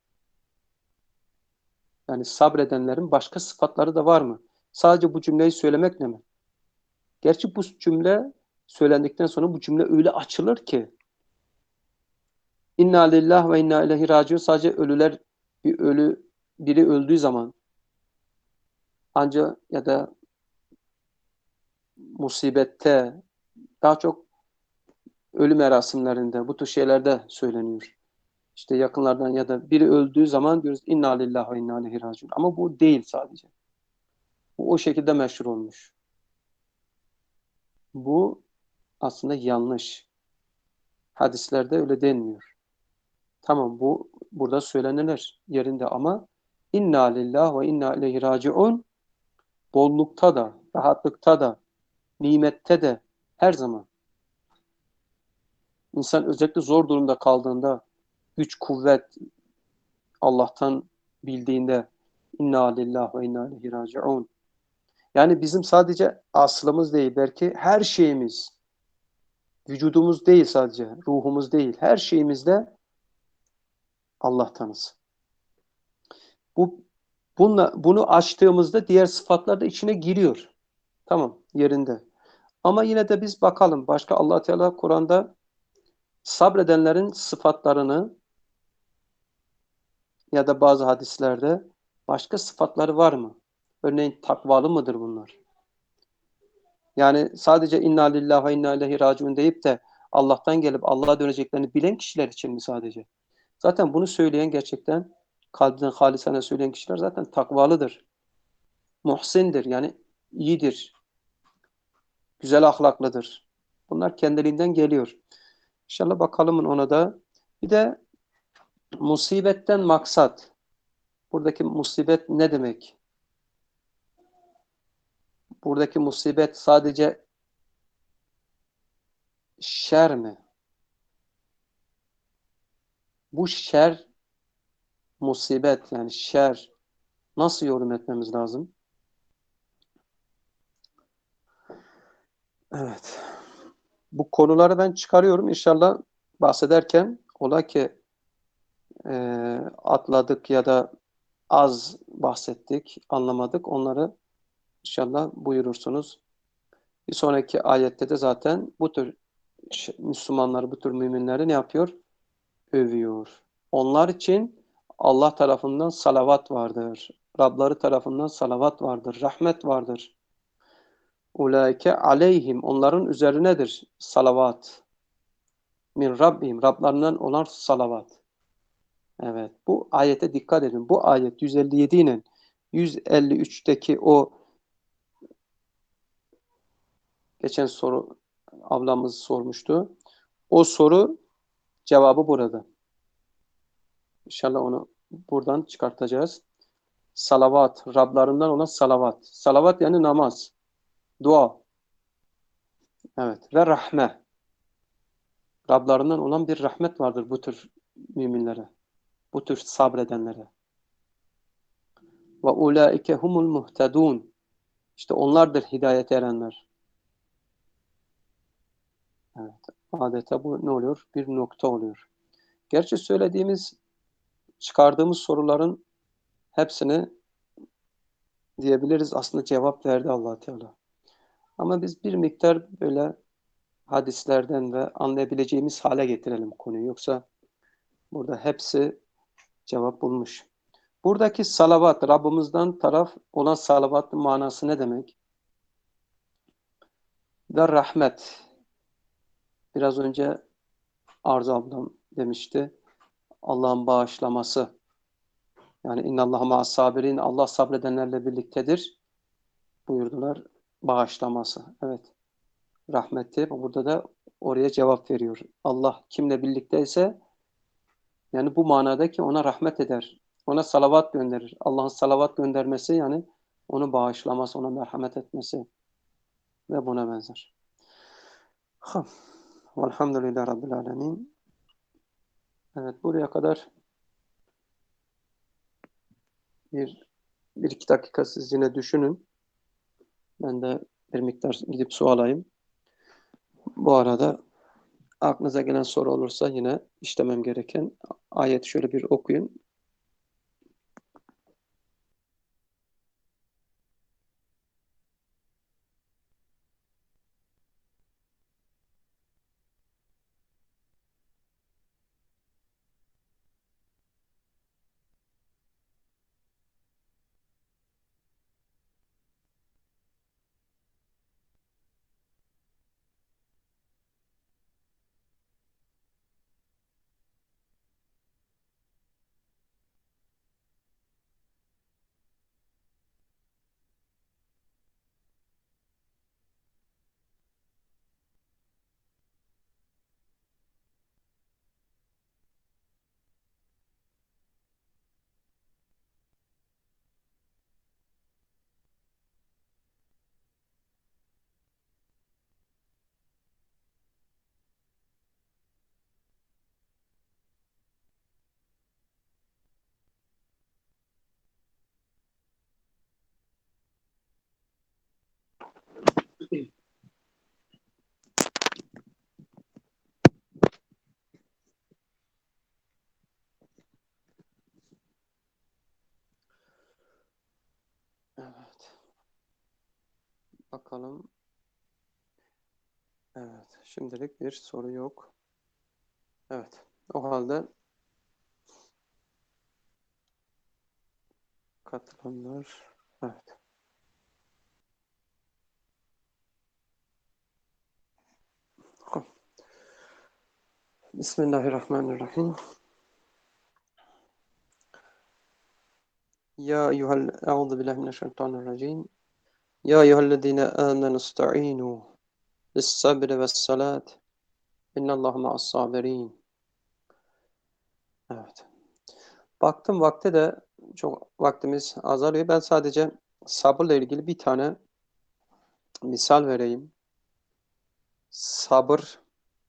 Yani sabredenlerin başka sıfatları da var mı? Sadece bu cümleyi söylemekle mi? Gerçi bu cümle söylendikten sonra bu cümle öyle açılır ki İnna lillah ve inna ileyhi raciun sadece ölüler bir ölü biri öldüğü zaman ancak ya da musibette daha çok ölüm merasimlerinde bu tür şeylerde söyleniyor. İşte yakınlardan ya da biri öldüğü zaman diyoruz inna lillahi ve inna ileyhi raciun. Ama bu değil sadece. Bu o şekilde meşhur olmuş. Bu aslında yanlış. Hadislerde öyle denmiyor. Tamam bu burada söylenilir yerinde ama inna lillahi ve inna ileyhi raciun bollukta da, rahatlıkta da, nimette de her zaman. İnsan özellikle zor durumda kaldığında, güç, kuvvet Allah'tan bildiğinde inna lillahi ve inna ileyhi raciun. Yani bizim sadece aslımız değil, belki her şeyimiz, vücudumuz değil sadece, ruhumuz değil, her şeyimizde Allah'tanız. Bu bununla, bunu açtığımızda diğer sıfatlar da içine giriyor. Tamam, yerinde. Ama yine de biz bakalım. Başka Allah Teala Kur'an'da sabredenlerin sıfatlarını ya da bazı hadislerde başka sıfatları var mı? Örneğin takvalı mıdır bunlar? Yani sadece inna lillahi ve inna ileyhi raciun deyip de Allah'tan gelip Allah'a döneceklerini bilen kişiler için mi sadece? Zaten bunu söyleyen gerçekten kalbinden halisane söyleyen kişiler zaten takvalıdır. Muhsindir yani iyidir, güzel ahlaklıdır. Bunlar kendiliğinden geliyor. İnşallah bakalım ona da. Bir de musibetten maksat. Buradaki musibet ne demek? Buradaki musibet sadece şer mi? Bu şer, musibet yani şer nasıl yorum etmemiz lazım? Evet. Bu konuları ben çıkarıyorum. İnşallah bahsederken ola ki e, atladık ya da az bahsettik, anlamadık. Onları inşallah buyurursunuz. Bir sonraki ayette de zaten bu tür Müslümanları, bu tür müminleri ne yapıyor? Övüyor. Onlar için Allah tarafından salavat vardır. Rabları tarafından salavat vardır. Rahmet vardır. Ulaike aleyhim. Onların üzerinedir salavat. Min Rabbihim. Rablarından olan salavat. Evet. Bu ayete dikkat edin. Bu ayet yüz elli yedi ile yüz elli üçteki o geçen soru ablamız sormuştu. O soru cevabı burada. İnşallah onu buradan çıkartacağız. Salavat, Rablarından olan salavat. Salavat yani namaz, dua. Evet ve rahme. Rablarından olan bir rahmet vardır bu tür müminlere, bu tür sabredenlere. Ve ulaike humul muhtedun. İşte onlardır hidayete erenler. Evet. Adeta bu ne oluyor? Bir nokta oluyor. Gerçi söylediğimiz, çıkardığımız soruların hepsini diyebiliriz aslında cevap verdi Allah Teala. Ama biz bir miktar böyle hadislerden ve anlayabileceğimiz hale getirelim konuyu. Yoksa burada hepsi cevap bulmuş. Buradaki salavat, Rabbimizden taraf olan salavatın manası ne demek? Ve rahmet. Biraz önce Arzu ablam demişti. Allah'ın bağışlaması. Yani innallâhe ma'as sabirin. Allah sabredenlerle birliktedir buyurdular. Bağışlaması. Evet. Rahmeti. Burada da oraya cevap veriyor. Allah kimle birlikteyse yani bu manada ki ona rahmet eder. Ona salavat gönderir. Allah'ın salavat göndermesi yani onu bağışlaması, ona merhamet etmesi ve buna benzer. Ha. Velhamdülillah Rabbil Alemin. Evet buraya kadar bir, bir iki dakika siz yine düşünün. Ben de bir miktar gidip su alayım. Bu arada aklınıza gelen soru olursa yine işlemem gereken ayeti şöyle bir okuyun. Bakalım. Evet. Şimdilik bir soru yok. Evet. O halde katılanlar. Evet. Bismillahirrahmanirrahim. Ya eyyuhel Euzu billahi mineşşeytanirracim. Ya eyyühellezine amenu ista'inu bis-sabri ve's-salat. İnnallâhe ma'as-sabirin. Evet. Baktım vakte de çok vaktimiz azalıyor. Ben sadece sabırla ilgili bir tane misal vereyim. Sabır,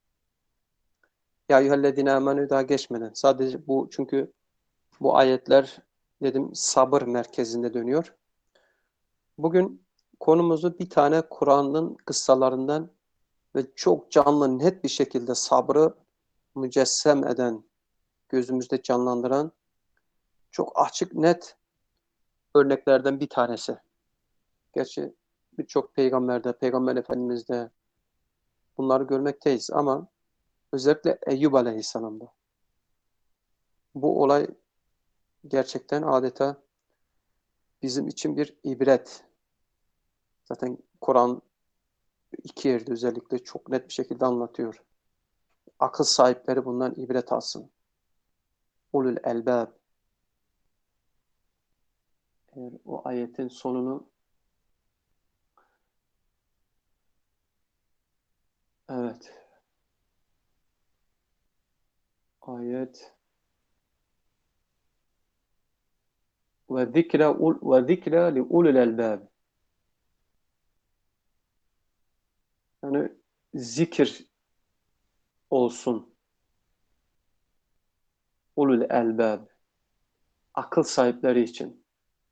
ya eyyühellezine amenü daha geçmeden. Sadece bu, çünkü bu ayetler dedim sabır merkezinde dönüyor. Bugün konumuzu bir tane Kur'an'ın kıssalarından ve çok canlı, net bir şekilde sabrı mücessem eden, gözümüzde canlandıran çok açık, net örneklerden bir tanesi. Gerçi birçok peygamberde, peygamber efendimizde bunları görmekteyiz ama özellikle Eyyub Aleyhisselam'da bu olay gerçekten adeta bizim için bir ibret. Zaten Kur'an iki yerde özellikle çok net bir şekilde anlatıyor. Akıl sahipleri bundan ibret alsın. Ulul elbab. Eğer o ayetin sonunu, evet, ayet ve zikra ve zikra li ulul elbab. Yani zikir olsun ulul elbab. Akıl sahipleri için.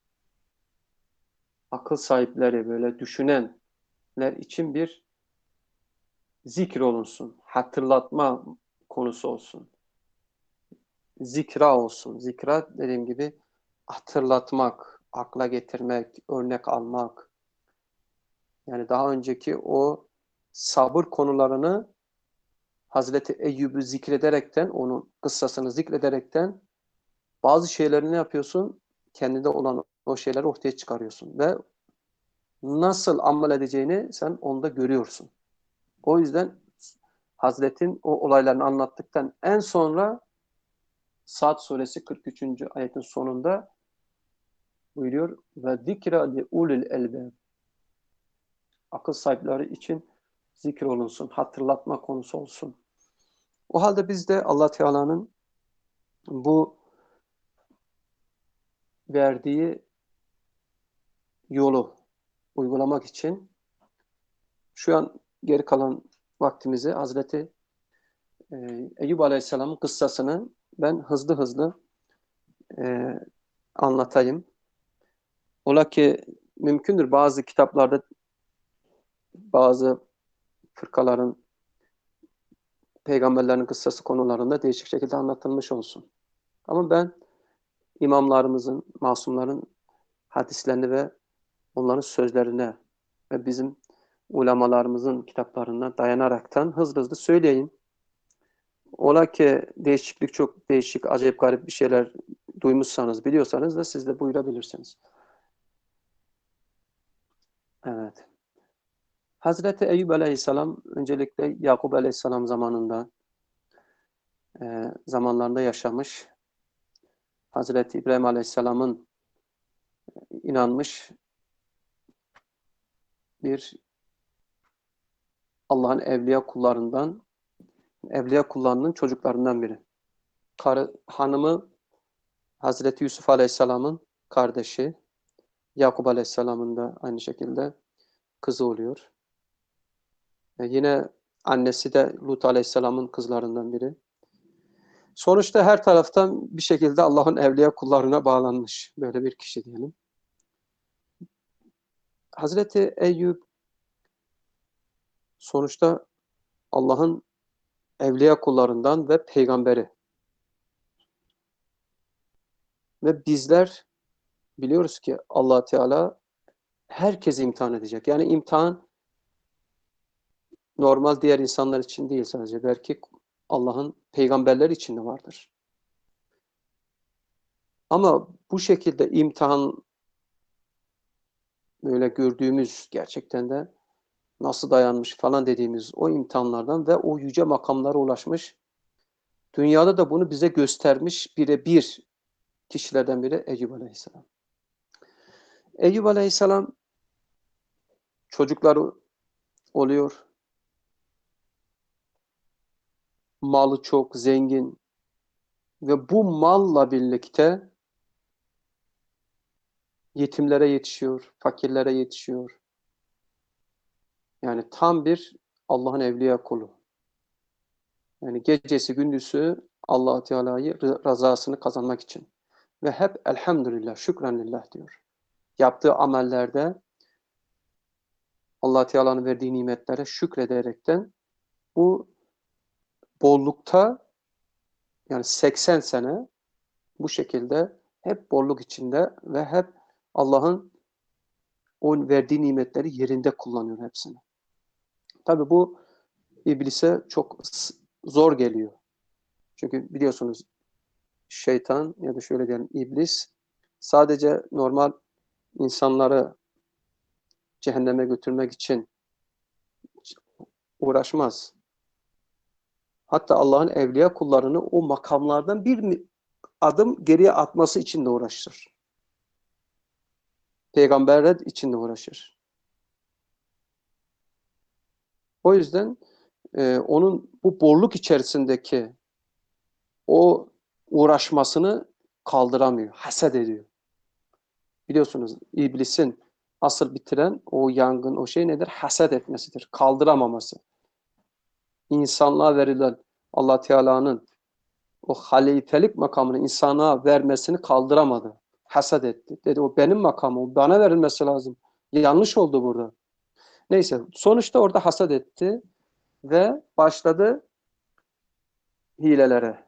Akıl sahipleri, böyle düşünenler için bir zikir olunsun. Hatırlatma konusu olsun. Zikra olsun. Zikra dediğim gibi hatırlatmak, akla getirmek, örnek almak. Yani daha önceki o sabır konularını Hazreti Eyyub'u zikrederekten, onun kıssasını zikrederekten bazı şeyleri ne yapıyorsun? Kendinde olan o şeyleri ortaya çıkarıyorsun ve nasıl amel edeceğini sen onda görüyorsun. O yüzden Hazret'in o olaylarını anlattıktan en sonra Sad suresi kırk üçüncü ayetin sonunda buyuruyor ve zikra li ulil elbab. Akıl sahipleri için zikir olunsun, hatırlatma konusu olsun. O halde biz de Allah Teala'nın bu verdiği yolu uygulamak için şu an geri kalan vaktimizi Hazreti e, Eyyub Aleyhisselam'ın kıssasını ben hızlı hızlı e, anlatayım. Ola ki mümkündür bazı kitaplarda bazı fırkaların, peygamberlerin kıssası konularında değişik şekilde anlatılmış olsun. Ama ben imamlarımızın, masumların hadislerini ve onların sözlerine ve bizim ulemalarımızın kitaplarına dayanaraktan hızlı hızlı söyleyeyim. Ola ki değişiklik, çok değişik, acayip garip bir şeyler duymuşsanız, biliyorsanız da siz de buyurabilirsiniz. Evet. Hazreti Eyüp Aleyhisselam öncelikle Yakup Aleyhisselam zamanında e, zamanlarında yaşamış. Hazreti İbrahim Aleyhisselam'ın inanmış bir Allah'ın evliya kullarından, evliya kullarının çocuklarından biri. Karı, hanımı Hazreti Yusuf Aleyhisselam'ın kardeşi, Yakup Aleyhisselam'ın da aynı şekilde kızı oluyor. E yine annesi de Lut Aleyhisselam'ın kızlarından biri. Sonuçta her taraftan bir şekilde Allah'ın evliya kullarına bağlanmış böyle bir kişi diyelim. Hazreti Eyüp sonuçta Allah'ın evliya kullarından ve peygamberi. Ve bizler biliyoruz ki Allah Teala Herkesi imtihan edecek. Yani imtihan normal diğer insanlar için değil sadece. Belki Allah'ın peygamberleri için de vardır. Ama bu şekilde imtihan böyle gördüğümüz gerçekten de nasıl dayanmış falan dediğimiz o imtihanlardan ve o yüce makamlara ulaşmış. Dünyada da bunu bize göstermiş birebir kişilerden biri Eyüp Aleyhisselam. Eyüp Aleyhisselam çocukları oluyor. Malı çok, zengin ve bu malla birlikte yetimlere yetişiyor, fakirlere yetişiyor. Yani tam bir Allah'ın evliya kulu. Yani gecesi gündüzü Allah Teala'yı rızasını kazanmak için. Ve hep elhamdülillah, şükranlillah diyor. Yaptığı amellerde Allah Teala'nın verdiği nimetlere şükrederekten bu bollukta yani seksen sene bu şekilde hep bolluk içinde ve hep Allah'ın o verdiği nimetleri yerinde kullanıyor hepsini. Tabii bu iblise çok zor geliyor. Çünkü biliyorsunuz şeytan ya da şöyle diyelim iblis sadece normal insanları cehenneme götürmek için uğraşmaz. Hatta Allah'ın evliya kullarını o makamlardan bir adım geriye atması için de uğraşır. Peygamberler için de uğraşır. O yüzden e, onun bu borluk içerisindeki o uğraşmasını kaldıramıyor, haset ediyor. Biliyorsunuz iblisin asıl bitiren o yangın, o şey nedir? Haset etmesidir, kaldıramaması. İnsanlığa verilen Allah Teala'nın o halifelik makamını insana vermesini kaldıramadı. Haset etti. Dedi o benim makamım, o bana verilmesi lazım. Yanlış oldu burada. Neyse sonuçta orada haset etti ve başladı hilelere.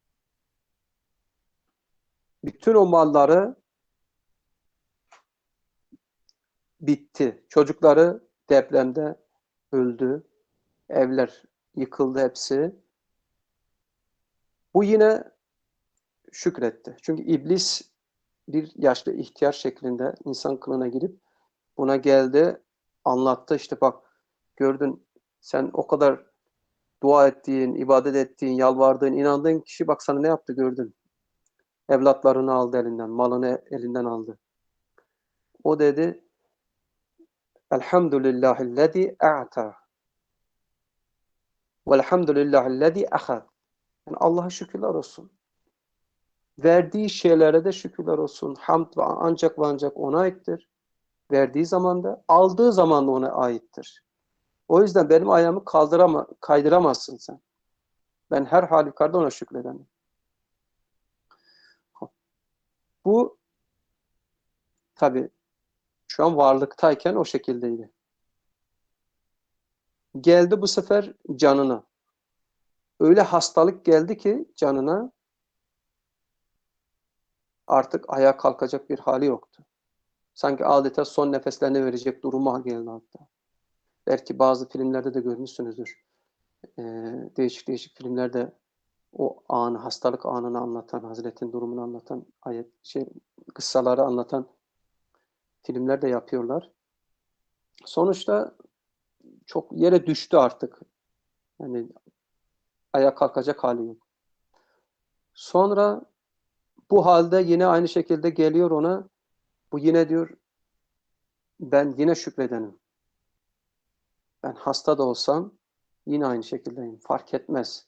Bütün o malları bitti. Çocukları depremde öldü. Evler yıkıldı hepsi. Bu yine şükretti. Çünkü iblis bir yaşlı ihtiyar şeklinde insan kılığına girip buna geldi, anlattı. İşte bak gördün sen o kadar dua ettiğin, ibadet ettiğin, yalvardığın, inandığın kişi bak sana ne yaptı gördün. Evlatlarını aldı elinden, malını elinden aldı. O dedi Elhamdülillahillezî a'ta velhamdülillahillezî ahad. Yani Allah'a şükürler olsun. Verdiği şeylere de şükürler olsun. Hamd ve ancak ve ancak ona aittir. Verdiği zaman da, aldığı zaman da ona aittir. O yüzden benim ayağımı kaldırama, kaydıramazsın sen. Ben her halükarda ona şükredemem. Bu tabii şu an varlıktayken o şekildeydi. Geldi bu sefer canına. Öyle hastalık geldi ki canına artık ayağa kalkacak bir hali yoktu. Sanki adeta son nefeslerini verecek duruma geldi hatta. Belki bazı filmlerde de görmüşsünüzdür. Ee, değişik değişik filmlerde o anı, hastalık anını anlatan, Hazret'in durumunu anlatan, ayet, şey, kıssaları anlatan filmler de yapıyorlar. Sonuçta çok yere düştü artık. Yani ayağa kalkacak hali yok. Sonra bu halde yine aynı şekilde geliyor ona. Bu yine diyor ben yine şükredenim. Ben hasta da olsam yine aynı şekildeyim. Fark etmez.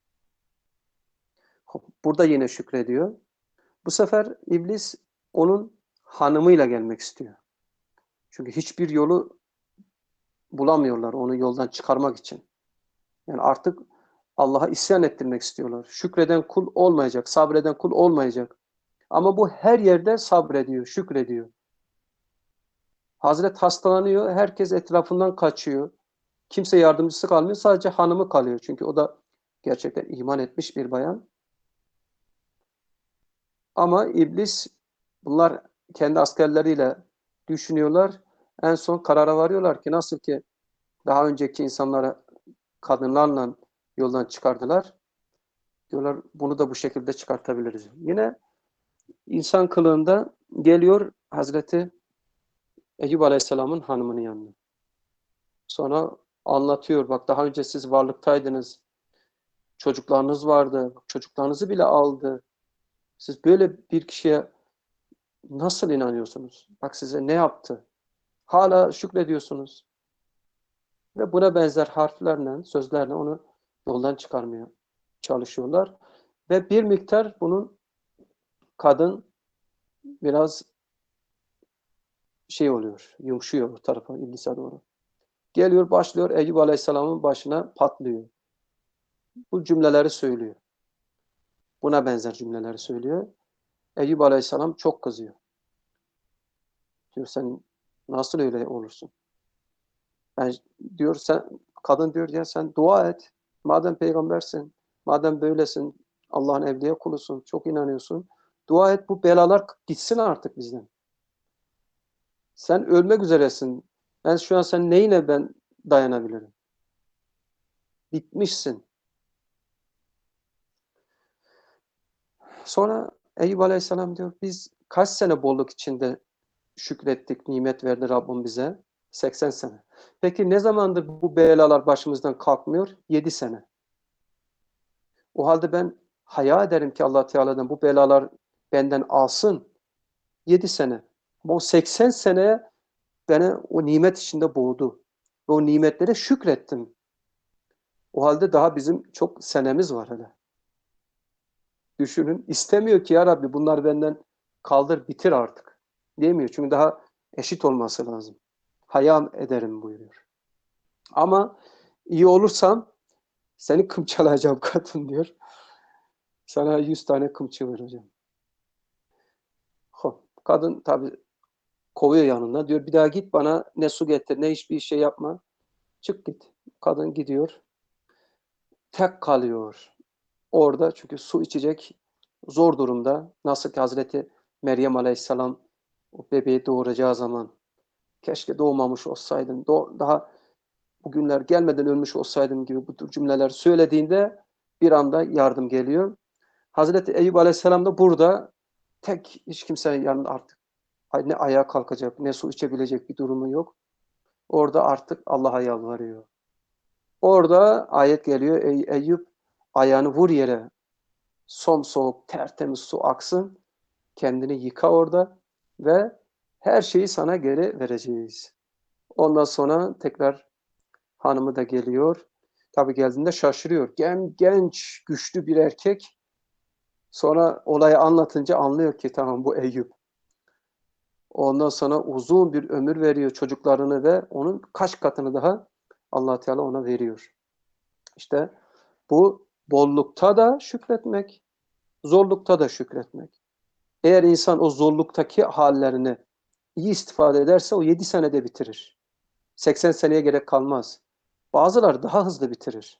Burada yine şükrediyor. Bu sefer iblis onun hanımıyla gelmek istiyor. Çünkü hiçbir yolu bulamıyorlar onu yoldan çıkarmak için. Yani artık Allah'a isyan ettirmek istiyorlar. Şükreden kul olmayacak, sabreden kul olmayacak. Ama bu her yerde sabrediyor, şükrediyor. Hazret hastalanıyor, herkes etrafından kaçıyor. Kimse yardımcısı kalmıyor, sadece hanımı kalıyor. Çünkü o da gerçekten iman etmiş bir bayan. Ama iblis, bunlar kendi askerleriyle düşünüyorlar. En son karara varıyorlar ki nasıl ki daha önceki insanlara kadınlarla yoldan çıkardılar. Diyorlar bunu da bu şekilde çıkartabiliriz. Yine insan kılığında geliyor Hazreti Eyüp Aleyhisselam'ın hanımının yanına. Sonra anlatıyor. Bak daha önce siz varlıktaydınız. Çocuklarınız vardı. Çocuklarınızı bile aldı. Siz böyle bir kişiye nasıl inanıyorsunuz? Bak size ne yaptı? Hala şükrediyorsunuz. Ve buna benzer harflerle, sözlerle onu yoldan çıkarmaya çalışıyorlar. Ve bir miktar bunun kadın biraz şey oluyor, yumuşuyor o tarafa, iblise doğru. Geliyor, başlıyor, Eyüp Aleyhisselam'ın başına patlıyor. Bu cümleleri söylüyor. Buna benzer cümleleri söylüyor. Eyüp Aleyhisselam çok kızıyor. Diyor sen nasıl öyle olursun? Yani diyor sen, kadın diyor ya sen dua et. Madem peygambersin, madem böylesin, Allah'ın evliya kulusun, çok inanıyorsun. Dua et bu belalar gitsin artık bizden. Sen ölmek üzeresin. Ben şu an sen neyine ben dayanabilirim? Bitmişsin. Sonra Eyüp Aleyhisselam diyor biz kaç sene bolluk içinde şükrettik, nimet verdi Rabbim bize? seksen sene. Peki ne zamandır bu belalar başımızdan kalkmıyor? yedi sene. O halde ben hayal ederim ki Allah Teala'dan bu belalar benden alsın. yedi sene. Bu seksen seneye beni o nimet içinde boğdu. Ve o nimetlere şükrettim. O halde daha bizim çok senemiz var hele. Düşünün. İstemiyor ki ya Rabbi bunlar benden kaldır bitir artık. Diyemiyor. Çünkü daha eşit olması lazım. Hayal ederim buyuruyor. Ama iyi olursam seni kımçalayacağım kadın diyor. Sana yüz tane kımçı vereceğim. Hop. Kadın tabii kovuyor yanına. Diyor bir daha git bana ne su getir ne hiçbir şey yapma. Çık git. Kadın gidiyor. Tek kalıyor. Orada çünkü su içecek zor durumda. Nasıl ki Hazreti Meryem Aleyhisselam o bebeği doğuracağı zaman keşke doğmamış olsaydım. Daha bugünler gelmeden ölmüş olsaydım gibi bu tür cümleler söylediğinde bir anda yardım geliyor. Hazreti Eyüp Aleyhisselam da burada tek hiç kimsenin yanında artık ne ayağa kalkacak ne su içebilecek bir durumu yok. Orada artık Allah'a yalvarıyor. Orada ayet geliyor. Ey Eyüp ayağını vur yere. Somsoğuk tertemiz su aksın. Kendini yıka orada ve her şeyi sana geri vereceğiz. Ondan sonra tekrar hanımı da geliyor. Tabii geldiğinde şaşırıyor. Gen, genç, güçlü bir erkek. Sonra olayı anlatınca anlıyor ki tamam bu Eyüp. Ondan sonra uzun bir ömür veriyor çocuklarını ve onun kaç katını daha Allah Teala ona veriyor. İşte bu bollukta da şükretmek, zorlukta da şükretmek. Eğer insan o zorluktaki hallerini iyi istifade ederse o yedi senede bitirir. seksen seneye gerek kalmaz. Bazıları daha hızlı bitirir.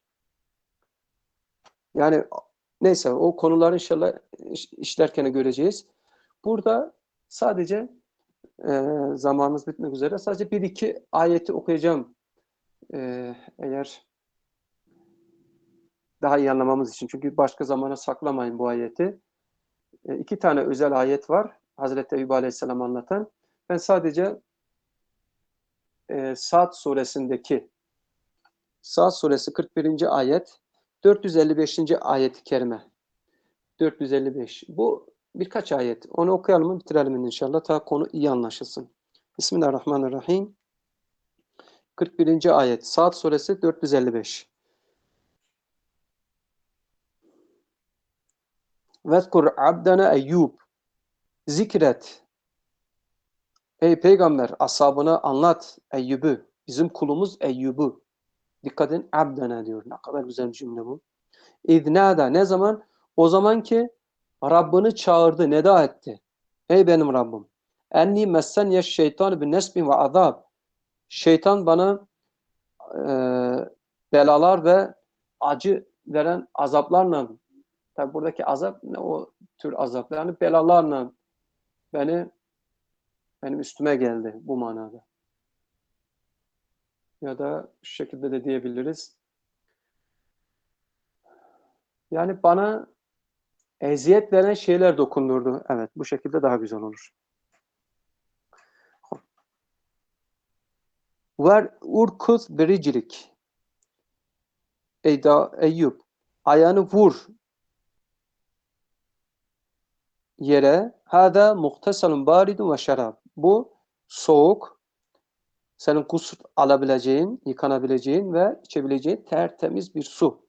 Yani neyse o konuları inşallah işlerken göreceğiz. Burada sadece e, zamanımız bitmek üzere. Sadece bir iki ayeti okuyacağım. E, eğer daha iyi anlamamız için. Çünkü başka zamana saklamayın bu ayeti. E, iki tane özel ayet var. Hazreti Eyüp Aleyhisselam anlatan. Ben sadece e, Sad suresindeki Sad suresi kırk birinci ayet dört yüz elli beşinci ayet-i kerime. dört yüz elli beş. Bu birkaç ayet. Onu okuyalım mı bitirelim inşallah. Ta konu iyi anlaşılsın. Bismillahirrahmanirrahim. kırk birinci ayet. Sad suresi dört yüz elli beş. Vezkur abdena Eyyub. Zikret. Ey peygamber ashabına anlat Eyyub'u. Bizim kulumuz Eyyub'u. Dikkat edin abdena diyor. Ne kadar güzel bir cümle bu. İznâda ne zaman? O zaman ki Rabbini çağırdı, neda etti. Ey benim Rabbim. Enni messen ya şeytan bin nesbin ve azab. Şeytan bana e, belalar ve acı veren azaplarla, tabi buradaki azap ne o tür azaplar, yani belalarla beni benim üstüme geldi bu manada. Ya da şu şekilde de diyebiliriz. Yani bana eziyet veren şeyler dokundurdu. Evet, bu şekilde daha güzel olur. Ver urkuz biricilik. Eyda Eyüp. Ayağını vur yere. Hâdâ muhteselun bâridun ve şarab. Bu soğuk, senin gusül alabileceğin, yıkanabileceğin ve içebileceğin tertemiz bir su.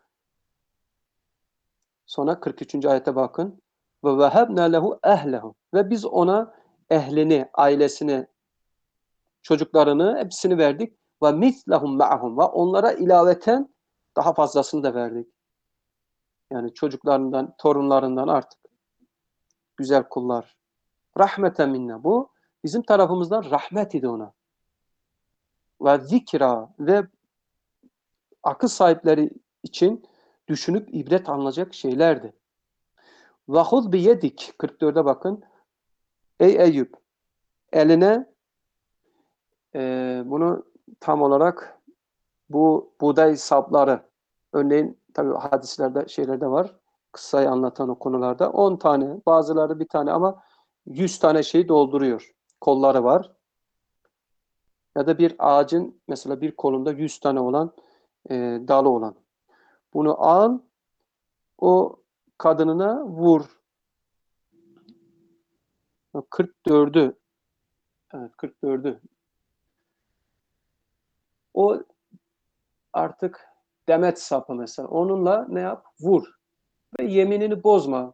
Sonra kırk üçüncü ayete bakın. Ve vehebna lehu ehlehu. Ve biz ona ehlini, ailesini, çocuklarını hepsini verdik. Ve mislehum ma'hum. Ve onlara ilaveten daha fazlasını da verdik. Yani çocuklarından, torunlarından artık güzel kullar. Rahmeten minna. Bu bizim tarafımızdan rahmet idi ona. Ve zikra ve akıl sahipleri için düşünüp ibret alınacak şeylerdi. Ve huz biyedik. kırk dörde bakın. Ey Eyüp, eline e, bunu tam olarak bu buğday sapları, örneğin tabii hadislerde şeylerde var. Kıssayı anlatan o konularda. on tane, bazıları bir tane ama yüz tane şeyi dolduruyor. Kolları var. Ya da bir ağacın mesela bir kolunda yüz tane olan e, dalı olan. Bunu al, o kadınına vur. kırk dördü. Evet, kırk dördü. O artık demet sapı mesela. Onunla ne yap? Vur. Ve yeminini bozma.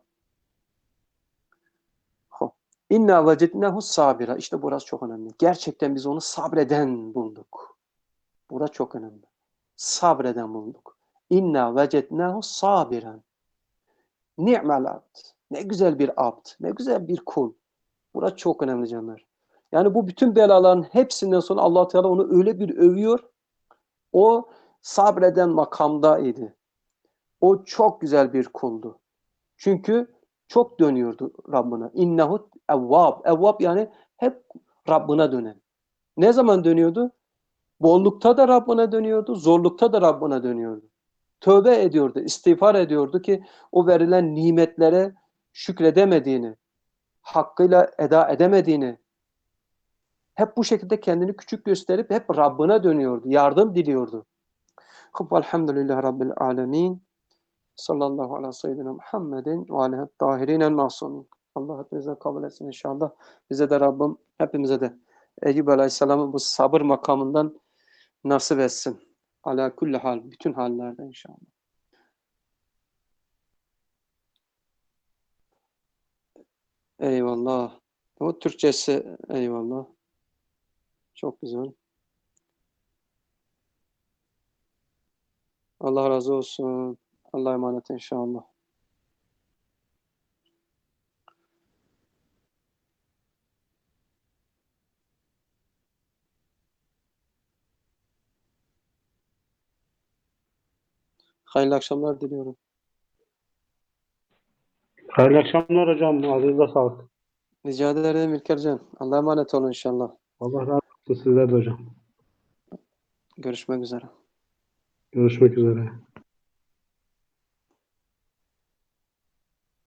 İnna vecednehu sabira. İşte burası çok önemli. Gerçekten biz onu sabreden bulduk. Burası çok önemli. Sabreden bulduk. İnna vecednehu sabiren. Ni'mel abd. Ne güzel bir abd. Ne güzel bir kul. Burası çok önemli canlar. Yani bu bütün belaların hepsinden sonra Allah Teala onu öyle bir övüyor. O sabreden makamdaydı. O çok güzel bir kuldu. Çünkü çok dönüyordu Rabbine. İnnehu evvab. Evvab yani hep Rabbine dönen. Ne zaman dönüyordu? Bollukta da Rabbine dönüyordu, zorlukta da Rabbine dönüyordu. Tövbe ediyordu, istiğfar ediyordu ki o verilen nimetlere şükredemediğini, hakkıyla eda edemediğini, hep bu şekilde kendini küçük gösterip hep Rabbine dönüyordu, yardım diliyordu. Elhamdülillahi Rabbil alemin. Sallallahu aleyhi ve seyyidina Muhammedin ve aleyhi tahirinen masumin. Allah hepinize kabul etsin inşallah. Bize de Rabbim, hepimize de Eyüp Aleyhisselam'ın bu sabır makamından nasip etsin. Ala kulli hal, bütün hallerde inşallah. Eyvallah. O Türkçesi eyvallah. Çok güzel. Allah razı olsun. Allah'a emanet inşallah. Hayırlı akşamlar diliyorum. Hayırlı akşamlar hocam. Ağzınıza sağlık. Rica ederim İlkercan. Allah'a emanet olun inşallah. Allah razı olsun sizler de hocam. Görüşmek üzere. Görüşmek üzere.